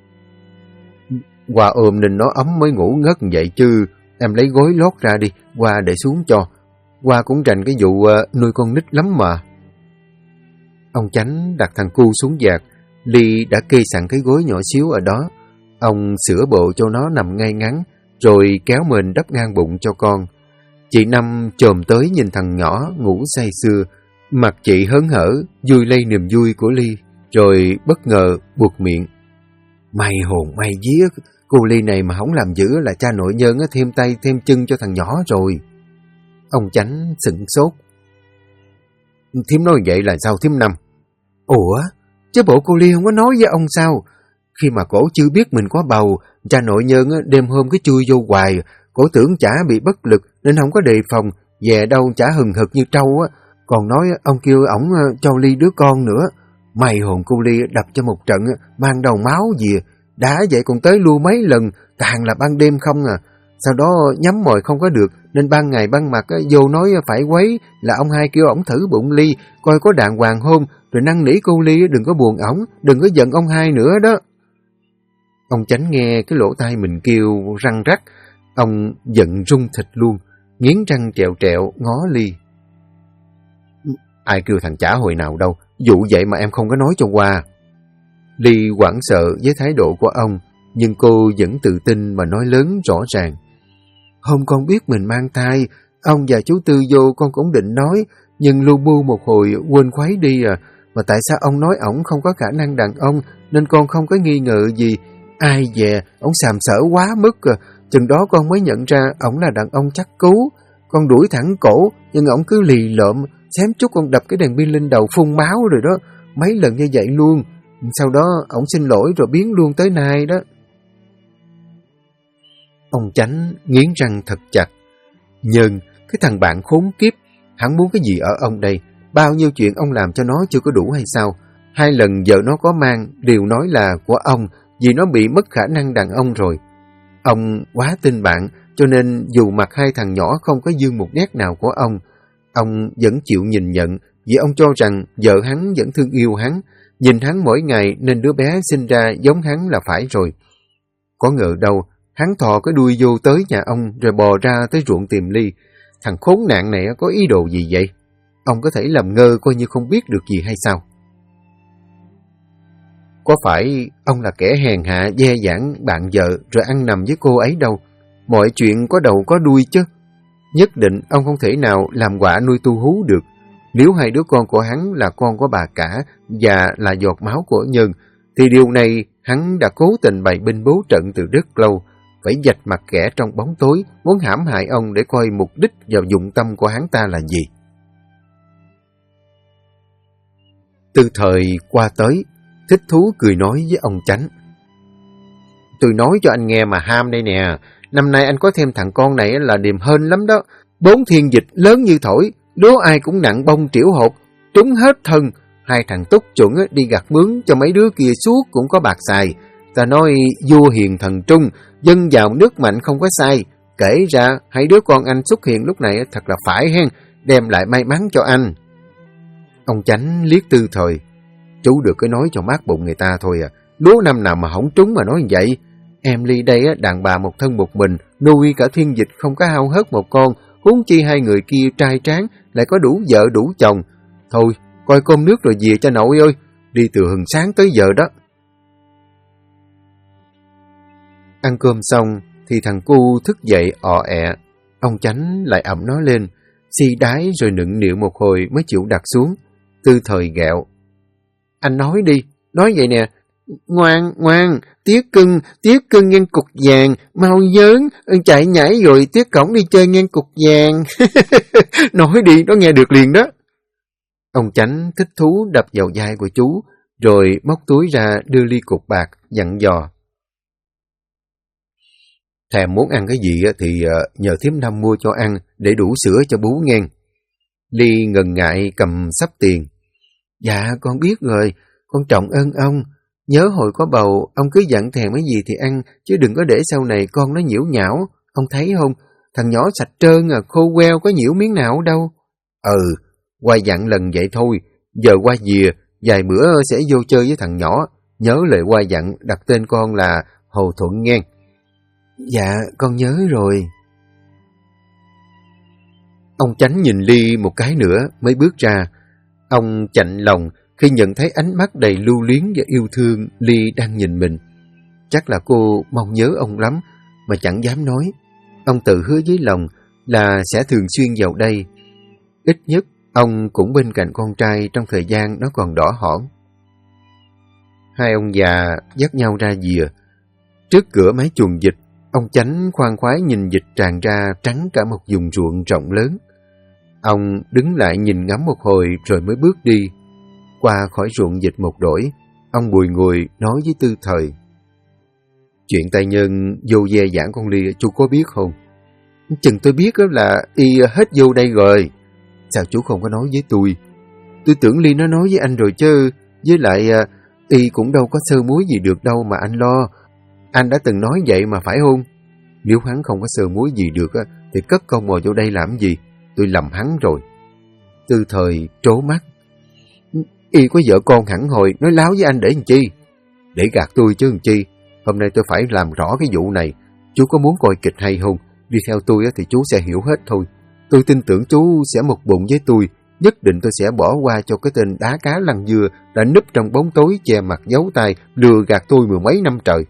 Qua ôm nên nó ấm mới ngủ ngất vậy chứ. Em lấy gối lót ra đi, qua để xuống cho. Qua cũng rành cái vụ nuôi con nít lắm mà. Ông Chánh đặt thằng Cu xuống giạc. Ly đã kê sẵn cái gối nhỏ xíu ở đó. Ông sửa bộ cho nó nằm ngay ngắn, rồi kéo mền đắp ngang bụng cho con. Chị Năm chồm tới nhìn thằng nhỏ ngủ say sưa. Mặt chị hớn hở, vui lây niềm vui của Ly, rồi bất ngờ buột miệng. May hồn may vía, cô Ly này mà không làm dữ là cha nội Nhân thêm tay thêm chân cho thằng nhỏ rồi. Ông Chánh sững sốt. Thím nói vậy là sao thím Năm? Ủa, chứ bộ cô Ly không có nói với ông sao? Khi mà cổ chưa biết mình có bầu, cha nội Nhân đêm hôm cứ chui vô hoài, Cổ tưởng chả bị bất lực nên không có đề phòng, về đâu chả hừng hực như trâu á. Còn nói ông kêu ổng cho Ly đứa con nữa. May hồn cô Ly đập cho một trận, mang đầu máu gì. Đã vậy còn tới lưu mấy lần, toàn là ban đêm không à. Sau đó nhắm mồi không có được, nên ban ngày ban mặt vô nói phải quấy, là ông hai kêu ổng thử bụng Ly, coi có đàng hoàng không, rồi năn nỉ cô Ly đừng có buồn ổng, đừng có giận ông hai nữa đó. Ông Chánh nghe cái lỗ tai mình kêu răng rắc, ông giận rung thịt luôn, nghiến răng trẹo trẹo ngó Ly. Ai kêu thằng chả hồi nào đâu, vụ vậy mà em không có nói cho qua. Ly hoảng sợ với thái độ của ông, nhưng cô vẫn tự tin mà nói lớn rõ ràng. Hôm con biết mình mang thai, ông và chú Tư vô con cũng định nói, nhưng lu bu một hồi quên khuấy đi à. Mà tại sao ông nói ổng không có khả năng đàn ông, nên con không có nghi ngờ gì. Ai dè, ổng xàm xỡ quá mức à. Chừng đó con mới nhận ra ổng là đàn ông chắc cú. Con đuổi thẳng cổ, nhưng ổng cứ lì lợm, xém chút con đập cái đèn pin lên đầu phun máu rồi đó. Mấy lần như vậy luôn. Sau đó ổng xin lỗi rồi biến luôn tới nay đó. Ông Chánh nghiến răng thật chặt. Nhưng cái thằng bạn khốn kiếp, hắn muốn cái gì ở ông đây? Bao nhiêu chuyện ông làm cho nó chưa có đủ hay sao? 2 lần vợ nó có mang, đều nói là của ông, vì nó bị mất khả năng đàn ông rồi. Ông quá tin bạn, cho nên dù mặt 2 thằng nhỏ không có dương một nét nào của ông vẫn chịu nhìn nhận, vì ông cho rằng vợ hắn vẫn thương yêu hắn, nhìn hắn mỗi ngày nên đứa bé sinh ra giống hắn là phải rồi. Có ngờ đâu, hắn thò cái đuôi vô tới nhà ông rồi bò ra tới ruộng tìm Ly. Thằng khốn nạn này có ý đồ gì vậy? Ông có thể làm ngơ coi như không biết được gì hay sao? Có phải ông là kẻ hèn hạ dè dãn bạn vợ rồi ăn nằm với cô ấy đâu? Mọi chuyện có đầu có đuôi chứ. Nhất định ông không thể nào làm quạ nuôi tu hú được. Nếu 2 đứa con của hắn là con của bà cả và là giọt máu của Nhân, thì điều này hắn đã cố tình bày binh bố trận từ rất lâu, phải vạch mặt kẻ trong bóng tối, muốn hãm hại ông để coi mục đích và dụng tâm của hắn ta là gì. Từ thời qua tới, thích thú cười nói với ông Chánh. Tôi nói cho anh nghe mà ham đây nè, năm nay anh có thêm thằng con này là điềm hên lắm đó. 4 thiên dịch lớn như thổi, đố ai cũng nặng bông triểu hột, trúng hết thân. 2 thằng túc chuẩn đi gặt mướn cho mấy đứa kia suốt cũng có bạc xài. Ta nói vua hiền thần trung, dân giàu nước mạnh không có sai. Kể ra 2 đứa con anh xuất hiện lúc này thật là phải hen, đem lại may mắn cho anh. Ông Chánh liếc Tư Thời. Chú được cái nói cho mát bụng người ta thôi à, đố năm nào mà không trúng mà nói như vậy. Em Ly đây đàn bà một thân một mình, nuôi cả thiên dịch không có hao hớt một con, huống chi 2 người kia trai tráng, lại có đủ vợ đủ chồng. Thôi, coi cơm nước rồi về cho nội ơi, đi từ hừng sáng tới giờ đó. Ăn cơm xong thì thằng cu thức dậy ọ ẹ. Ông Chánh lại ẵm nó lên, si đái rồi nựng nịu một hồi mới chịu đặt xuống. Tư Thời ghẹo. Anh nói đi, nói vậy nè. Ngoan, ngoan, tiết cưng ngang cục vàng, mau nhớn, chạy nhảy rồi tiết cổng đi chơi ngang cục vàng. Nói đi, nó nghe được liền đó. Ông Chánh thích thú đập vào vai của chú, rồi móc túi ra đưa ly cục bạc, dặn dò. Thèm muốn ăn cái gì thì nhờ thím Năm mua cho ăn, để đủ sữa cho bú ngang. Ly ngần ngại cầm xấp tiền. Dạ, con biết rồi, con trọng ơn ông. Nhớ hồi có bầu, ông cứ dặn thèm cái gì thì ăn, chứ đừng có để sau này con nó nhiễu nhão. Ông thấy không, thằng nhỏ sạch trơn à, khô queo có nhiễu miếng nào đâu. Qua dặn lần vậy thôi, giờ qua dìa, vài bữa sẽ vô chơi với thằng nhỏ. Nhớ lời qua dặn, đặt tên con là Hồ Thuận nghe. Dạ, con nhớ rồi. Ông Chánh nhìn Ly một cái nữa mới bước ra. Ông chạnh lòng khi nhận thấy ánh mắt đầy lưu luyến và yêu thương Ly đang nhìn mình. Chắc là cô mong nhớ ông lắm mà chẳng dám nói. Ông tự hứa với lòng là sẽ thường xuyên vào đây. Ít nhất ông cũng bên cạnh con trai trong thời gian nó còn đỏ hỏn. 2 ông già dắt nhau ra dìa. Trước cửa mái chuồng vịt, ông Chánh khoan khoái nhìn vịt tràn ra trắng cả một vùng ruộng rộng lớn. Ông đứng lại nhìn ngắm một hồi rồi mới bước đi. Qua khỏi ruộng vịt một đổi, ông bùi ngùi nói với Tư Thời. Chuyện tay nhân vô ve giảng con Ly chú có biết không? Chừng tôi biết là y hết vô đây rồi. Sao chú không có nói với tôi? Tôi tưởng Ly nó nói với anh rồi chứ. Với lại y cũng đâu có sơ muối gì được đâu mà anh lo. Anh đã từng nói vậy mà phải không? Nếu hắn không có sơ muối gì được thì cất con mồi vô đây làm gì? Tôi lầm hắn rồi. Tư Thời trố mắt. Y có vợ con hẳn hồi, nói láo với anh để làm chi? Để gạt tôi chứ làm chi? Hôm nay tôi phải làm rõ cái vụ này. Chú có muốn coi kịch hay không? Đi theo tôi thì chú sẽ hiểu hết thôi. Tôi tin tưởng chú sẽ một bụng với tôi. Nhất định tôi sẽ bỏ qua cho cái tên đá cá lăn dưa đã núp trong bóng tối che mặt giấu tay lừa gạt tôi 10 mấy năm trời.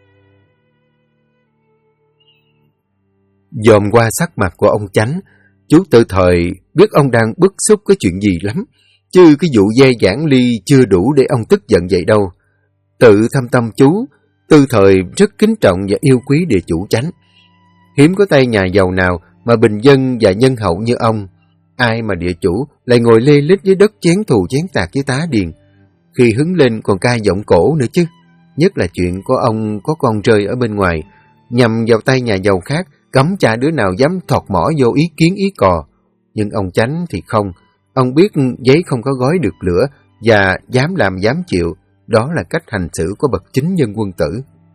Dòm qua sắc mặt của ông Chánh, chú Tư Thời biết ông đang bức xúc cái chuyện gì lắm, chứ cái vụ dê giảng Ly chưa đủ để ông tức giận vậy đâu. Tự thâm tâm chú, Tư Thời rất kính trọng và yêu quý địa chủ Chánh. Hiếm có tay nhà giàu nào mà bình dân và nhân hậu như ông. Ai mà địa chủ lại ngồi lê lết dưới đất chén thù chén tạc với tá điền. Khi hứng lên còn ca giọng cổ nữa chứ. Nhất là chuyện của ông có con rơi ở bên ngoài, nhằm vào tay nhà giàu khác, cấm chả đứa nào dám thọt mỏ vô ý kiến ý cò. Nhưng ông Chánh thì không. Ông biết giấy không có gói được lửa và dám làm dám chịu. Đó là cách hành xử của bậc chính nhân quân tử.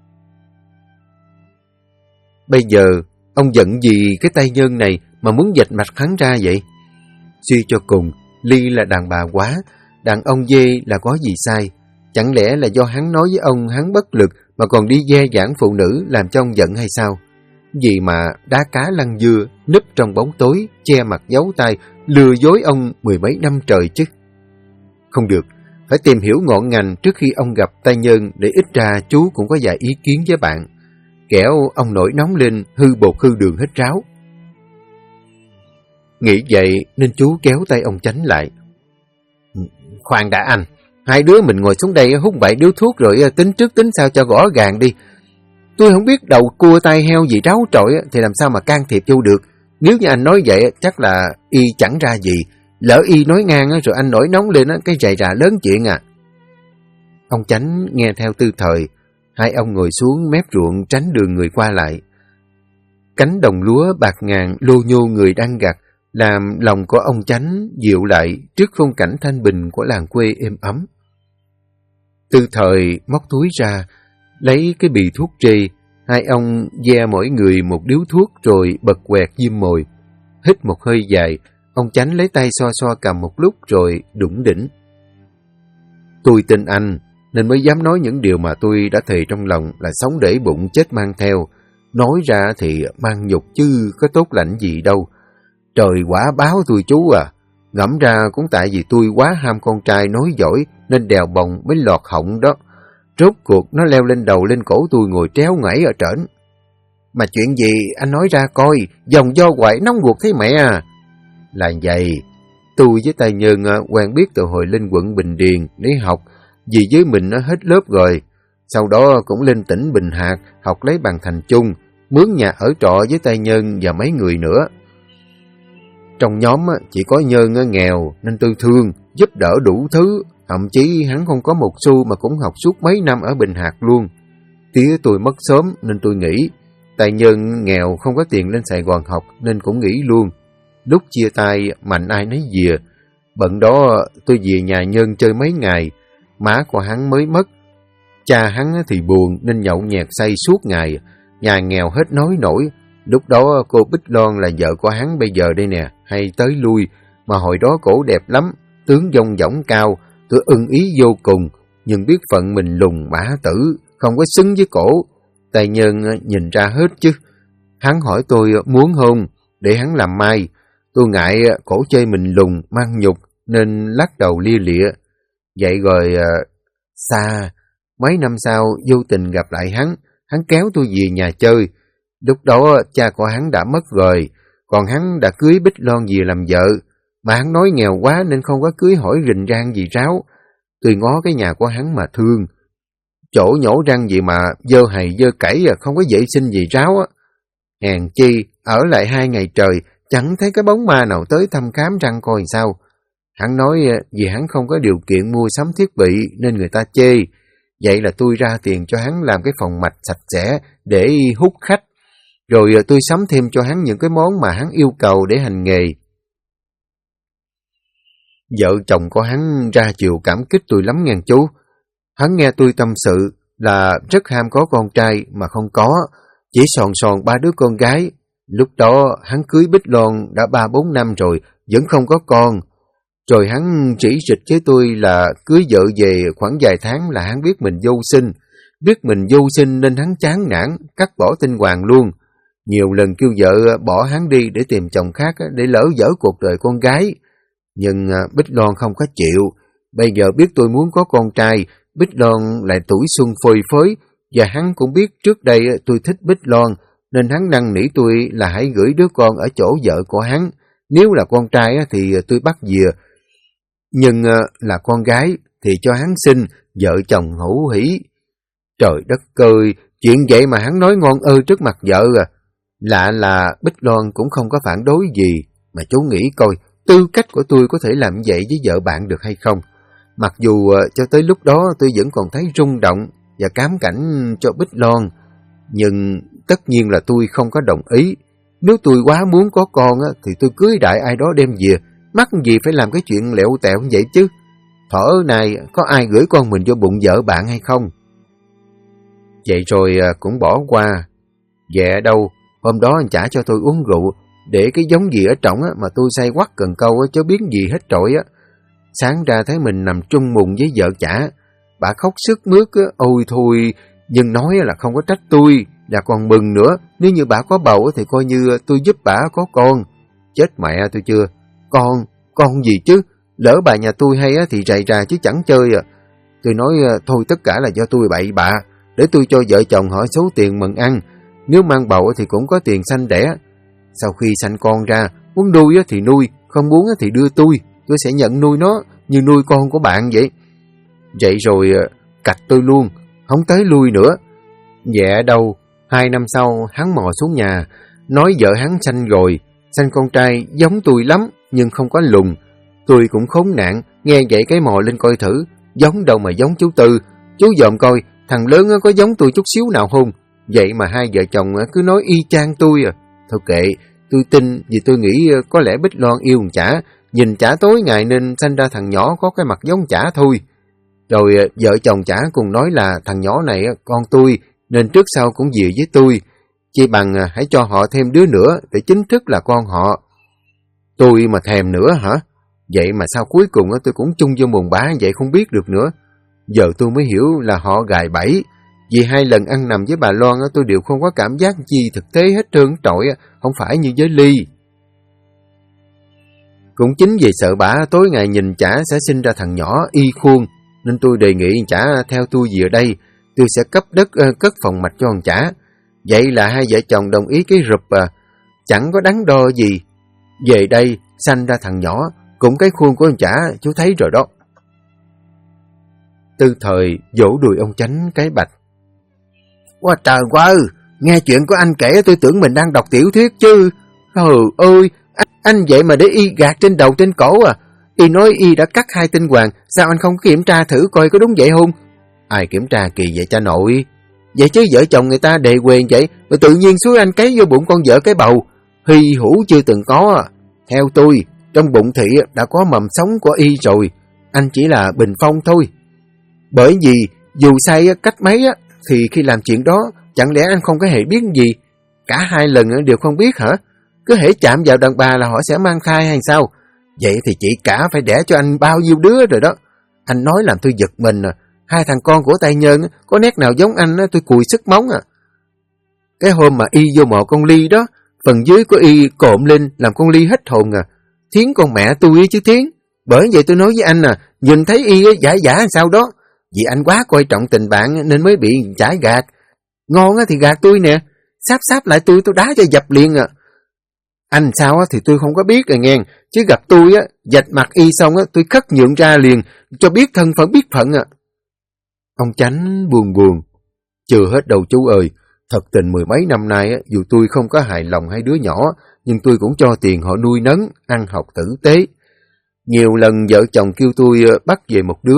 Bây giờ, ông giận gì cái tay nhân này mà muốn vạch mặt hắn ra vậy? Suy cho cùng, Ly là đàn bà quá, đàn ông dê là có gì sai? Chẳng lẽ là do hắn nói với ông hắn bất lực mà còn đi dè dãn phụ nữ làm cho ông giận hay sao? Vì mà đá cá lăn dưa, núp trong bóng tối, che mặt giấu tay, lừa dối ông 10 mấy năm trời chứ. Không được, phải tìm hiểu ngọn ngành trước khi ông gặp tay nhân để ít ra chú cũng có vài ý kiến với bạn. Kẻo ông nổi nóng lên hư bột hư đường hết ráo. Nghĩ vậy nên chú kéo tay ông Chánh lại. Khoan đã anh, hai đứa mình ngồi xuống đây hút bậy điếu thuốc rồi tính trước tính sau cho rõ ràng đi. Tôi không biết đầu cua tay heo gì ráo trội thì làm sao mà can thiệp vô được. Nếu như anh nói vậy chắc là y chẳng ra gì. Lỡ y nói ngang rồi anh nổi nóng lên cái rầy rà lớn chuyện à. Ông Chánh nghe theo Tư Thời. Hai ông ngồi xuống mép ruộng tránh đường người qua lại. Cánh đồng lúa bạc ngàn lô nhô người đang gặt làm lòng của ông Chánh dịu lại trước khung cảnh thanh bình của làng quê êm ấm. Tư Thời móc túi ra, lấy cái bì thuốc trê, hai ông ve mỗi người một điếu thuốc rồi bật quẹt diêm mồi. Hít một hơi dài, ông Chánh lấy tay xoa xoa cầm một lúc rồi đủng đỉnh. Tôi tin anh, nên mới dám nói những điều mà tôi đã thề trong lòng là sống để bụng chết mang theo. Nói ra thì mang nhục chứ có tốt lành gì đâu. Trời quả báo tôi chú à. Ngẫm ra cũng tại vì tôi quá ham con trai nói giỏi nên đèo bồng mới lọt họng đó. Rốt cuộc nó leo lên đầu lên cổ tôi ngồi tréo ngẩy ở trển. Mà chuyện gì anh nói ra coi, dòng do quậy nóng ruột thế mẹ à. Là vậy, tôi với tay Nhân quen biết từ hồi lên quận Bình Điền để học, vì với mình nó hết lớp rồi. Sau đó cũng lên tỉnh Bình Hạt học lấy bằng thành chung, mướn nhà ở trọ với tay Nhân và mấy người nữa. Trong nhóm chỉ có Nhân nghèo nên tôi thương, giúp đỡ đủ thứ, thậm chí hắn không có một xu mà cũng học suốt mấy năm ở Bình Hạt luôn. Tía tôi mất sớm nên tôi nghỉ, tay Nhân nghèo không có tiền lên Sài Gòn học nên cũng nghỉ luôn. Lúc chia tay mạnh ai nấy về, bận đó tôi về nhà Nhân chơi mấy ngày, má của hắn mới mất. Cha hắn thì buồn nên nhậu nhẹt say suốt ngày, nhà nghèo hết nói nổi. Lúc đó cô Bích Loan là vợ của hắn bây giờ đây nè, hay tới lui, mà hồi đó cổ đẹp lắm, tướng dong dỏng cao, tôi ưng ý vô cùng, nhưng biết phận mình lùng mã tử, không có xứng với cổ. Tài Nhân nhìn ra hết chứ. Hắn hỏi tôi muốn không, để hắn làm mai. Tôi ngại cổ chơi mình lùng, mang nhục, nên lắc đầu lia lịa. Vậy rồi xa, mấy năm sau vô tình gặp lại hắn kéo tôi về nhà chơi. Lúc đó cha của hắn đã mất rồi, còn hắn đã cưới Bích Loan về làm vợ. Mà hắn nói nghèo quá nên không có cưới hỏi rình rang gì ráo. Tôi ngó cái nhà của hắn mà thương. Chỗ nhổ răng gì mà dơ hầy dơ cẩy không có vệ sinh gì ráo á. Hèn chi, ở lại 2 ngày trời, chẳng thấy cái bóng ma nào tới thăm khám răng coi sao. Hắn nói vì hắn không có điều kiện mua sắm thiết bị nên người ta chê. Vậy là tôi ra tiền cho hắn làm cái phòng mạch sạch sẽ để hút khách. rồi tôi sắm thêm cho hắn những cái món mà hắn yêu cầu để hành nghề. Vợ chồng của hắn ra chiều cảm kích tôi lắm ngàn chú. Hắn nghe tôi tâm sự là rất ham có con trai mà không có, chỉ sòn sòn 3 đứa con gái. Lúc đó hắn cưới Bích Loan đã 3-4 năm rồi, vẫn không có con. Rồi hắn chỉ trịch với tôi là cưới vợ về khoảng vài tháng là hắn biết mình vô sinh. Biết mình vô sinh nên hắn chán nản, cắt bỏ tinh hoàng luôn. Nhiều lần kêu vợ bỏ hắn đi để tìm chồng khác để lỡ dở cuộc đời con gái. Nhưng Bích Loan không có chịu. Bây giờ biết tôi muốn có con trai, Bích Loan lại tuổi xuân phơi phới, và hắn cũng biết trước đây tôi thích Bích Loan, nên hắn năn nỉ tôi là hãy gửi đứa con ở chỗ vợ của hắn. Nếu là con trai thì tôi bắt về, nhưng là con gái thì cho hắn sinh, vợ chồng hữu hỉ. Trời đất ơi, chuyện vậy mà hắn nói ngon ơi trước mặt vợ à. Lạ là Bích Loan cũng không có phản đối gì, mà chú nghĩ coi, tư cách của tôi có thể làm vậy với vợ bạn được hay không? Mặc dù cho tới lúc đó tôi vẫn còn thấy rung động và cám cảnh cho Bích Loan, nhưng tất nhiên là tôi không có đồng ý. Nếu tôi quá muốn có con thì tôi cưới đại ai đó đem về, mắc gì phải làm cái chuyện lẹo tẹo như vậy chứ. Thở này có ai gửi con mình vô bụng vợ bạn hay không? Vậy rồi cũng bỏ qua. Dạ đâu, hôm đó anh chả cho tôi uống rượu, để cái giống gì ở trọng mà tôi say quắt cần câu chứ biết gì hết trội á. Sáng ra thấy mình nằm chung mùng với vợ chả, bà khóc sướt mướt ôi thôi, nhưng nói là không có trách tôi, và còn mừng nữa, nếu như bà có bầu thì coi như tôi giúp bà có con. Chết mẹ tôi chưa, con gì chứ, lỡ bà nhà tôi hay thì rầy rà chứ chẳng chơi à. Tôi nói thôi tất cả là do tôi bậy bạ, để tôi cho vợ chồng hỏi số tiền mừng ăn, nếu mang bầu thì cũng có tiền sanh đẻ. Sau khi sanh con ra, muốn nuôi thì nuôi, không muốn thì đưa tôi sẽ nhận nuôi nó như nuôi con của bạn vậy. Vậy rồi cạch tôi luôn, không tới lui nữa. Dạ đâu, 2 năm sau hắn mò xuống nhà, nói vợ hắn sanh rồi, sanh con trai giống tôi lắm nhưng không có lùn. Tôi cũng khốn nạn, nghe vậy cái mò lên coi thử, giống đâu mà giống chú Tư. Chú dòm coi, thằng lớn có giống tôi chút xíu nào không? Vậy mà hai vợ chồng cứ nói y chang tôi à. Thôi kệ, tôi tin vì tôi nghĩ có lẽ Bích Loan yêu thằng chả, nhìn chả tối ngày nên sanh ra thằng nhỏ có cái mặt giống chả thôi. Rồi vợ chồng chả cùng nói là thằng nhỏ này con tôi, nên trước sau cũng về với tôi. Chỉ bằng hãy cho họ thêm đứa nữa để chính thức là con họ. Tôi mà thèm nữa hả? Vậy mà sao cuối cùng tôi cũng chung vô mồm bá vậy không biết được nữa. Giờ tôi mới hiểu là họ gài bẫy. Vì 2 lần ăn nằm với bà Loan tôi đều không có cảm giác gì thực tế hết trơn trọi, không phải như với Ly. Cũng chính vì sợ bả tối ngày nhìn chả sẽ sinh ra thằng nhỏ y khuôn, nên tôi đề nghị chả theo tôi về đây, tôi sẽ cấp đất cất phòng mạch cho thằng chả. Vậy là hai vợ chồng đồng ý cái rụp chẳng có đắn đo gì. Về đây sanh ra thằng nhỏ, cũng cái khuôn của thằng chả, chú thấy rồi đó. Tư Thời vỗ đùi ông Chánh cái bạch. Quá trời quá ư, nghe chuyện của anh kể tôi tưởng mình đang đọc tiểu thuyết chứ. Trời ơi, anh vậy mà để y gạt trên đầu trên cổ à. Y nói y đã cắt 2 tinh hoàng, sao anh không kiểm tra thử coi có đúng vậy không? Ai kiểm tra kỳ vậy cha nội? Vậy chứ vợ chồng người ta đề quyền vậy, rồi tự nhiên suối anh cấy vô bụng con vợ cái bầu. Hy hữu chưa từng có. Theo tôi, trong bụng thị đã có mầm sống của y rồi, anh chỉ là bình phong thôi. Bởi vì dù sai cách mấy thì khi làm chuyện đó, chẳng lẽ anh không có hề biết gì? Cả 2 lần đều không biết hả? Cứ hễ chạm vào đàn bà là họ sẽ mang thai hay sao? Vậy thì chị cả phải đẻ cho anh bao nhiêu đứa rồi đó. Anh nói làm tôi giật mình 2 thằng con của tay Nhân có nét nào giống anh tôi cùi sức móng à. Cái hôm mà y vô mộ con Ly đó, phần dưới của y cộm lên làm con Ly hết hồn à. Thiến con mẹ tôi chứ Thiến. Bởi vậy tôi nói với anh nhìn thấy y giả sao đó. Vì anh quá coi trọng tình bạn nên mới bị chải gạt. Ngon thì gạt tôi nè, sáp lại tôi đá cho dập liền à. Anh sao thì tôi không có biết nghe, chứ gặp tôi vạch mặt y xong tôi khất nhượng ra liền, cho biết thân phận biết phận à. Ông Chánh buồn. Chưa hết đâu chú ơi, thật tình 10 mấy năm nay dù tôi không có hài lòng 2 đứa nhỏ, nhưng tôi cũng cho tiền họ nuôi nấng, ăn học tử tế. Nhiều lần vợ chồng kêu tôi bắt về một đứa,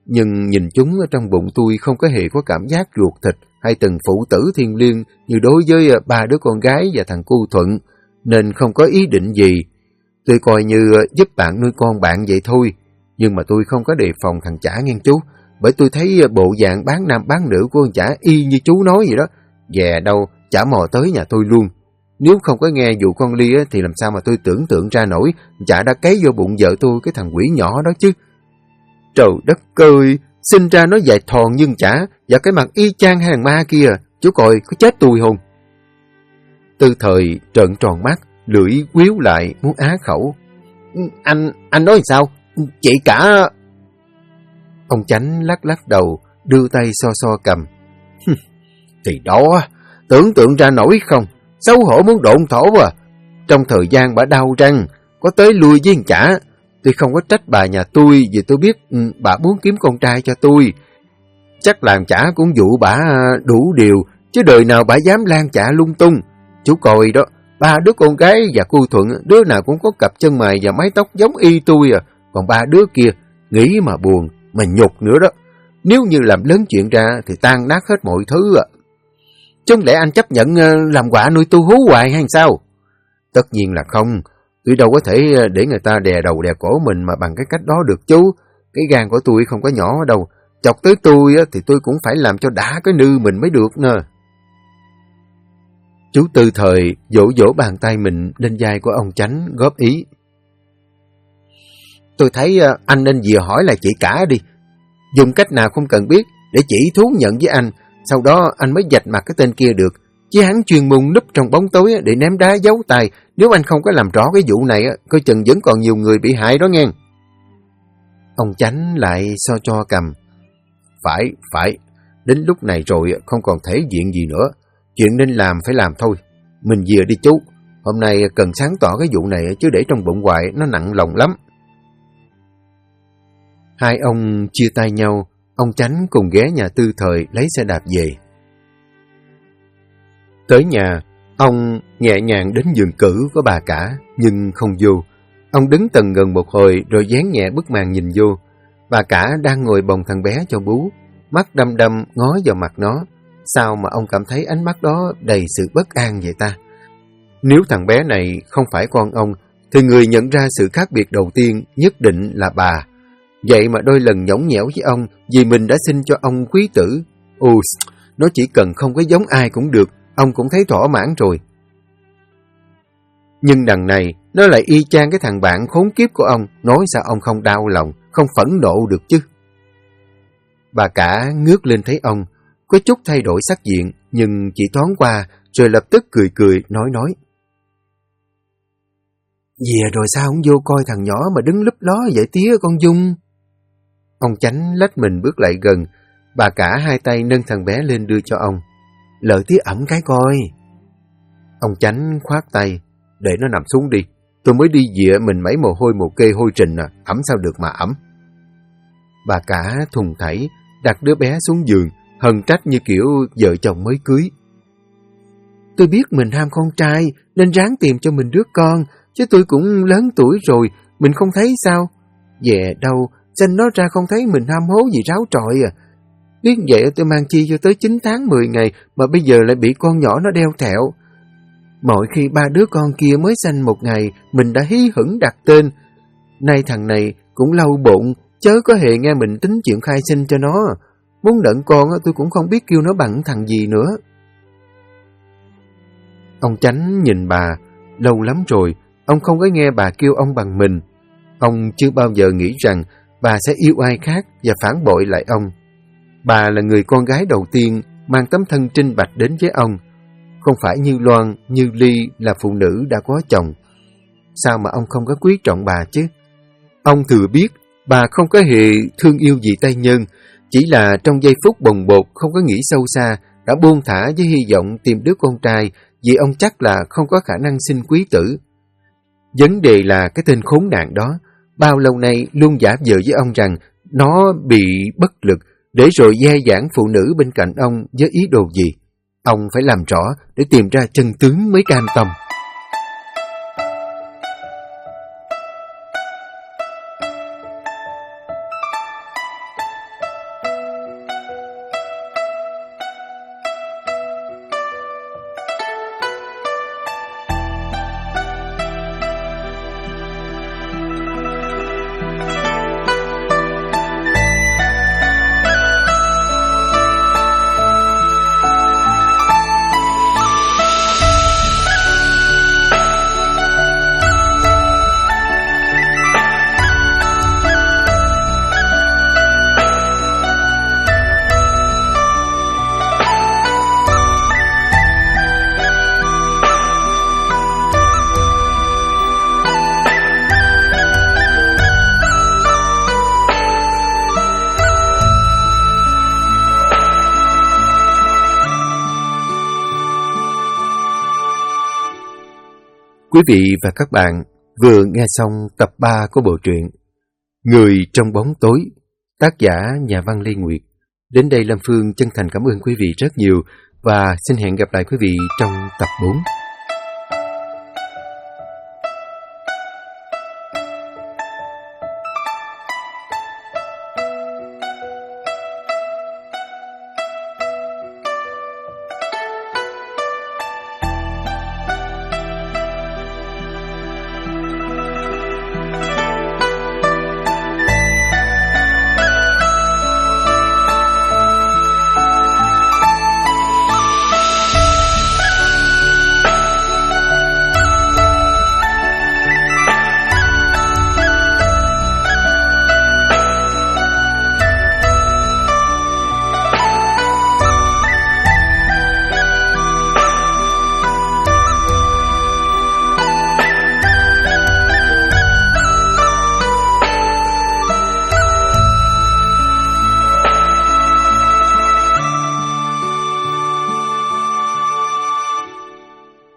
nhưng nhìn chúng ở trong bụng tôi không có hề có cảm giác ruột thịt hay từng phụ tử thiêng liêng như đối với ba đứa con gái và thằng cu Thuận, nên không có ý định gì. Tôi coi như giúp bạn nuôi con bạn vậy thôi, nhưng mà tôi không có đề phòng thằng Chả nghe chú, bởi tôi thấy bộ dạng bán nam bán nữ của con Chả y như chú nói vậy đó. Dè đâu Chả mò tới nhà tôi luôn. Nếu không có nghe vụ con Ly thì làm sao mà tôi tưởng tượng ra nổi Chả đã cấy vô bụng vợ tôi cái thằng quỷ nhỏ đó chứ. Trời đất ơi, sinh ra nó dài thòn nhưng Chả, và cái mặt y chang hàng ma kia, chú coi có chết tôi không? Tư Thời trợn tròn mắt, lưỡi quýu lại muốn á khẩu. Anh nói sao? Chị cả... Ông Chánh lắc lắc đầu, đưa tay so so cầm. Thì đó, tưởng tượng ra nổi không? Xấu hổ muốn độn thổ à. Trong thời gian bà đau răng, có tới lui với Chả. Tôi không có trách bà nhà tôi vì tôi biết bà muốn kiếm con trai cho tôi. Chắc làm Chả cũng dụ bà đủ điều, chứ đời nào bà dám lan Chả lung tung. Chú coi đó, ba đứa con gái và cô Thuận, đứa nào cũng có cặp chân mày và mái tóc giống y tôi à. Còn ba đứa kia, nghĩ mà buồn, mà nhục nữa đó. Nếu như làm lớn chuyện ra thì tan nát hết mọi thứ à. Chứ không lẽ anh chấp nhận làm quạ nuôi tu hú hoài hay sao? Tất nhiên là không. Tôi đâu có thể để người ta đè đầu đè cổ mình mà bằng cái cách đó được chú. Cái gan của tôi không có nhỏ đâu. Chọc tới tôi thì tôi cũng phải làm cho đã cái nư mình mới được nè. Chú Tư Thời vỗ vỗ bàn tay mình lên vai của ông Chánh góp ý. Tôi thấy anh nên dìa hỏi là chị cả đi. Dùng cách nào không cần biết để chỉ thú nhận với anh. Sau đó anh mới vạch mặt cái tên kia được. Chứ hắn chuyên môn núp trong bóng tối để ném đá giấu tài. Nếu anh không có làm rõ cái vụ này, coi chừng vẫn còn nhiều người bị hại đó nghe. Ông Chánh lại so cho cầm. Phải. Đến lúc này rồi không còn thể diện gì nữa. Chuyện nên làm phải làm thôi. Mình về đi chú. Hôm nay cần sáng tỏ cái vụ này chứ để trong bụng hoài nó nặng lòng lắm. Hai ông chia tay nhau. Ông Chánh cùng ghé nhà Tư Thời lấy xe đạp về. Tới nhà, ông nhẹ nhàng đến giường cử của bà cả, nhưng không vô. Ông đứng tần gần một hồi rồi dán nhẹ bức màn nhìn vô. Bà cả đang ngồi bồng thằng bé cho bú, mắt đăm đăm ngó vào mặt nó. Sao mà ông cảm thấy ánh mắt đó đầy sự bất an vậy ta? Nếu thằng bé này không phải con ông, thì người nhận ra sự khác biệt đầu tiên nhất định là bà. Vậy mà đôi lần nhõng nhẽo với ông vì mình đã sinh cho ông quý tử. Nó chỉ cần không có giống ai cũng được, ông cũng thấy thỏa mãn rồi. Nhưng đằng này, nó lại y chang cái thằng bạn khốn kiếp của ông, nói sao ông không đau lòng, không phẫn nộ được chứ. Bà cả ngước lên thấy ông, có chút thay đổi sắc diện, nhưng chỉ thoáng qua, rồi lập tức cười nói. Về rồi sao không vô coi thằng nhỏ mà đứng lúp ló vậy tía con Dung? Ông Chánh lách mình bước lại gần, bà cả hai tay nâng thằng bé lên đưa cho ông. Lợi tía ẩm cái coi. Ông Chánh khoát tay, để nó nằm xuống đi. Tôi mới đi về mình mấy mồ hôi mồ kê hôi trình ẩm sao được mà ẩm. Bà cả thùng thảy, đặt đứa bé xuống giường, hờn trách như kiểu vợ chồng mới cưới. Tôi biết mình ham con trai, nên ráng tìm cho mình đứa con, chứ tôi cũng lớn tuổi rồi, mình không thấy sao? Về đâu, sinh nó ra không thấy mình ham hố gì ráo trọi à. Biết vậy tôi mang chi cho tới 9 tháng 10 ngày, mà bây giờ lại bị con nhỏ nó đeo thẹo. Mỗi khi ba đứa con kia mới sanh một ngày, mình đã hí hửng đặt tên. Nay thằng này cũng lâu bụng, chớ có hề nghe mình tính chuyện khai sinh cho nó. Muốn đận con tôi cũng không biết kêu nó bằng thằng gì nữa. Ông Chánh nhìn bà, lâu lắm rồi, ông không có nghe bà kêu ông bằng mình. Ông chưa bao giờ nghĩ rằng bà sẽ yêu ai khác và phản bội lại ông. Bà là người con gái đầu tiên mang tấm thân trinh bạch đến với ông. Không phải như Loan, như Ly là phụ nữ đã có chồng. Sao mà ông không có quý trọng bà chứ? Ông thừa biết bà không có hề thương yêu gì Tây Nhân, chỉ là trong giây phút bồng bột không có nghĩ sâu xa, đã buông thả với hy vọng tìm đứa con trai vì ông chắc là không có khả năng sinh quý tử. Vấn đề là cái tên khốn nạn đó, bao lâu nay luôn giả vờ với ông rằng nó bị bất lực, để rồi dè dãn phụ nữ bên cạnh ông với ý đồ gì. Ông phải làm rõ để tìm ra chân tướng mới cam tâm. Quý vị và các bạn vừa nghe xong tập 3 của bộ truyện Người trong bóng tối, tác giả nhà văn Lê Nguyệt. Đến đây Lâm Phương chân thành cảm ơn quý vị rất nhiều và xin hẹn gặp lại quý vị trong tập 4.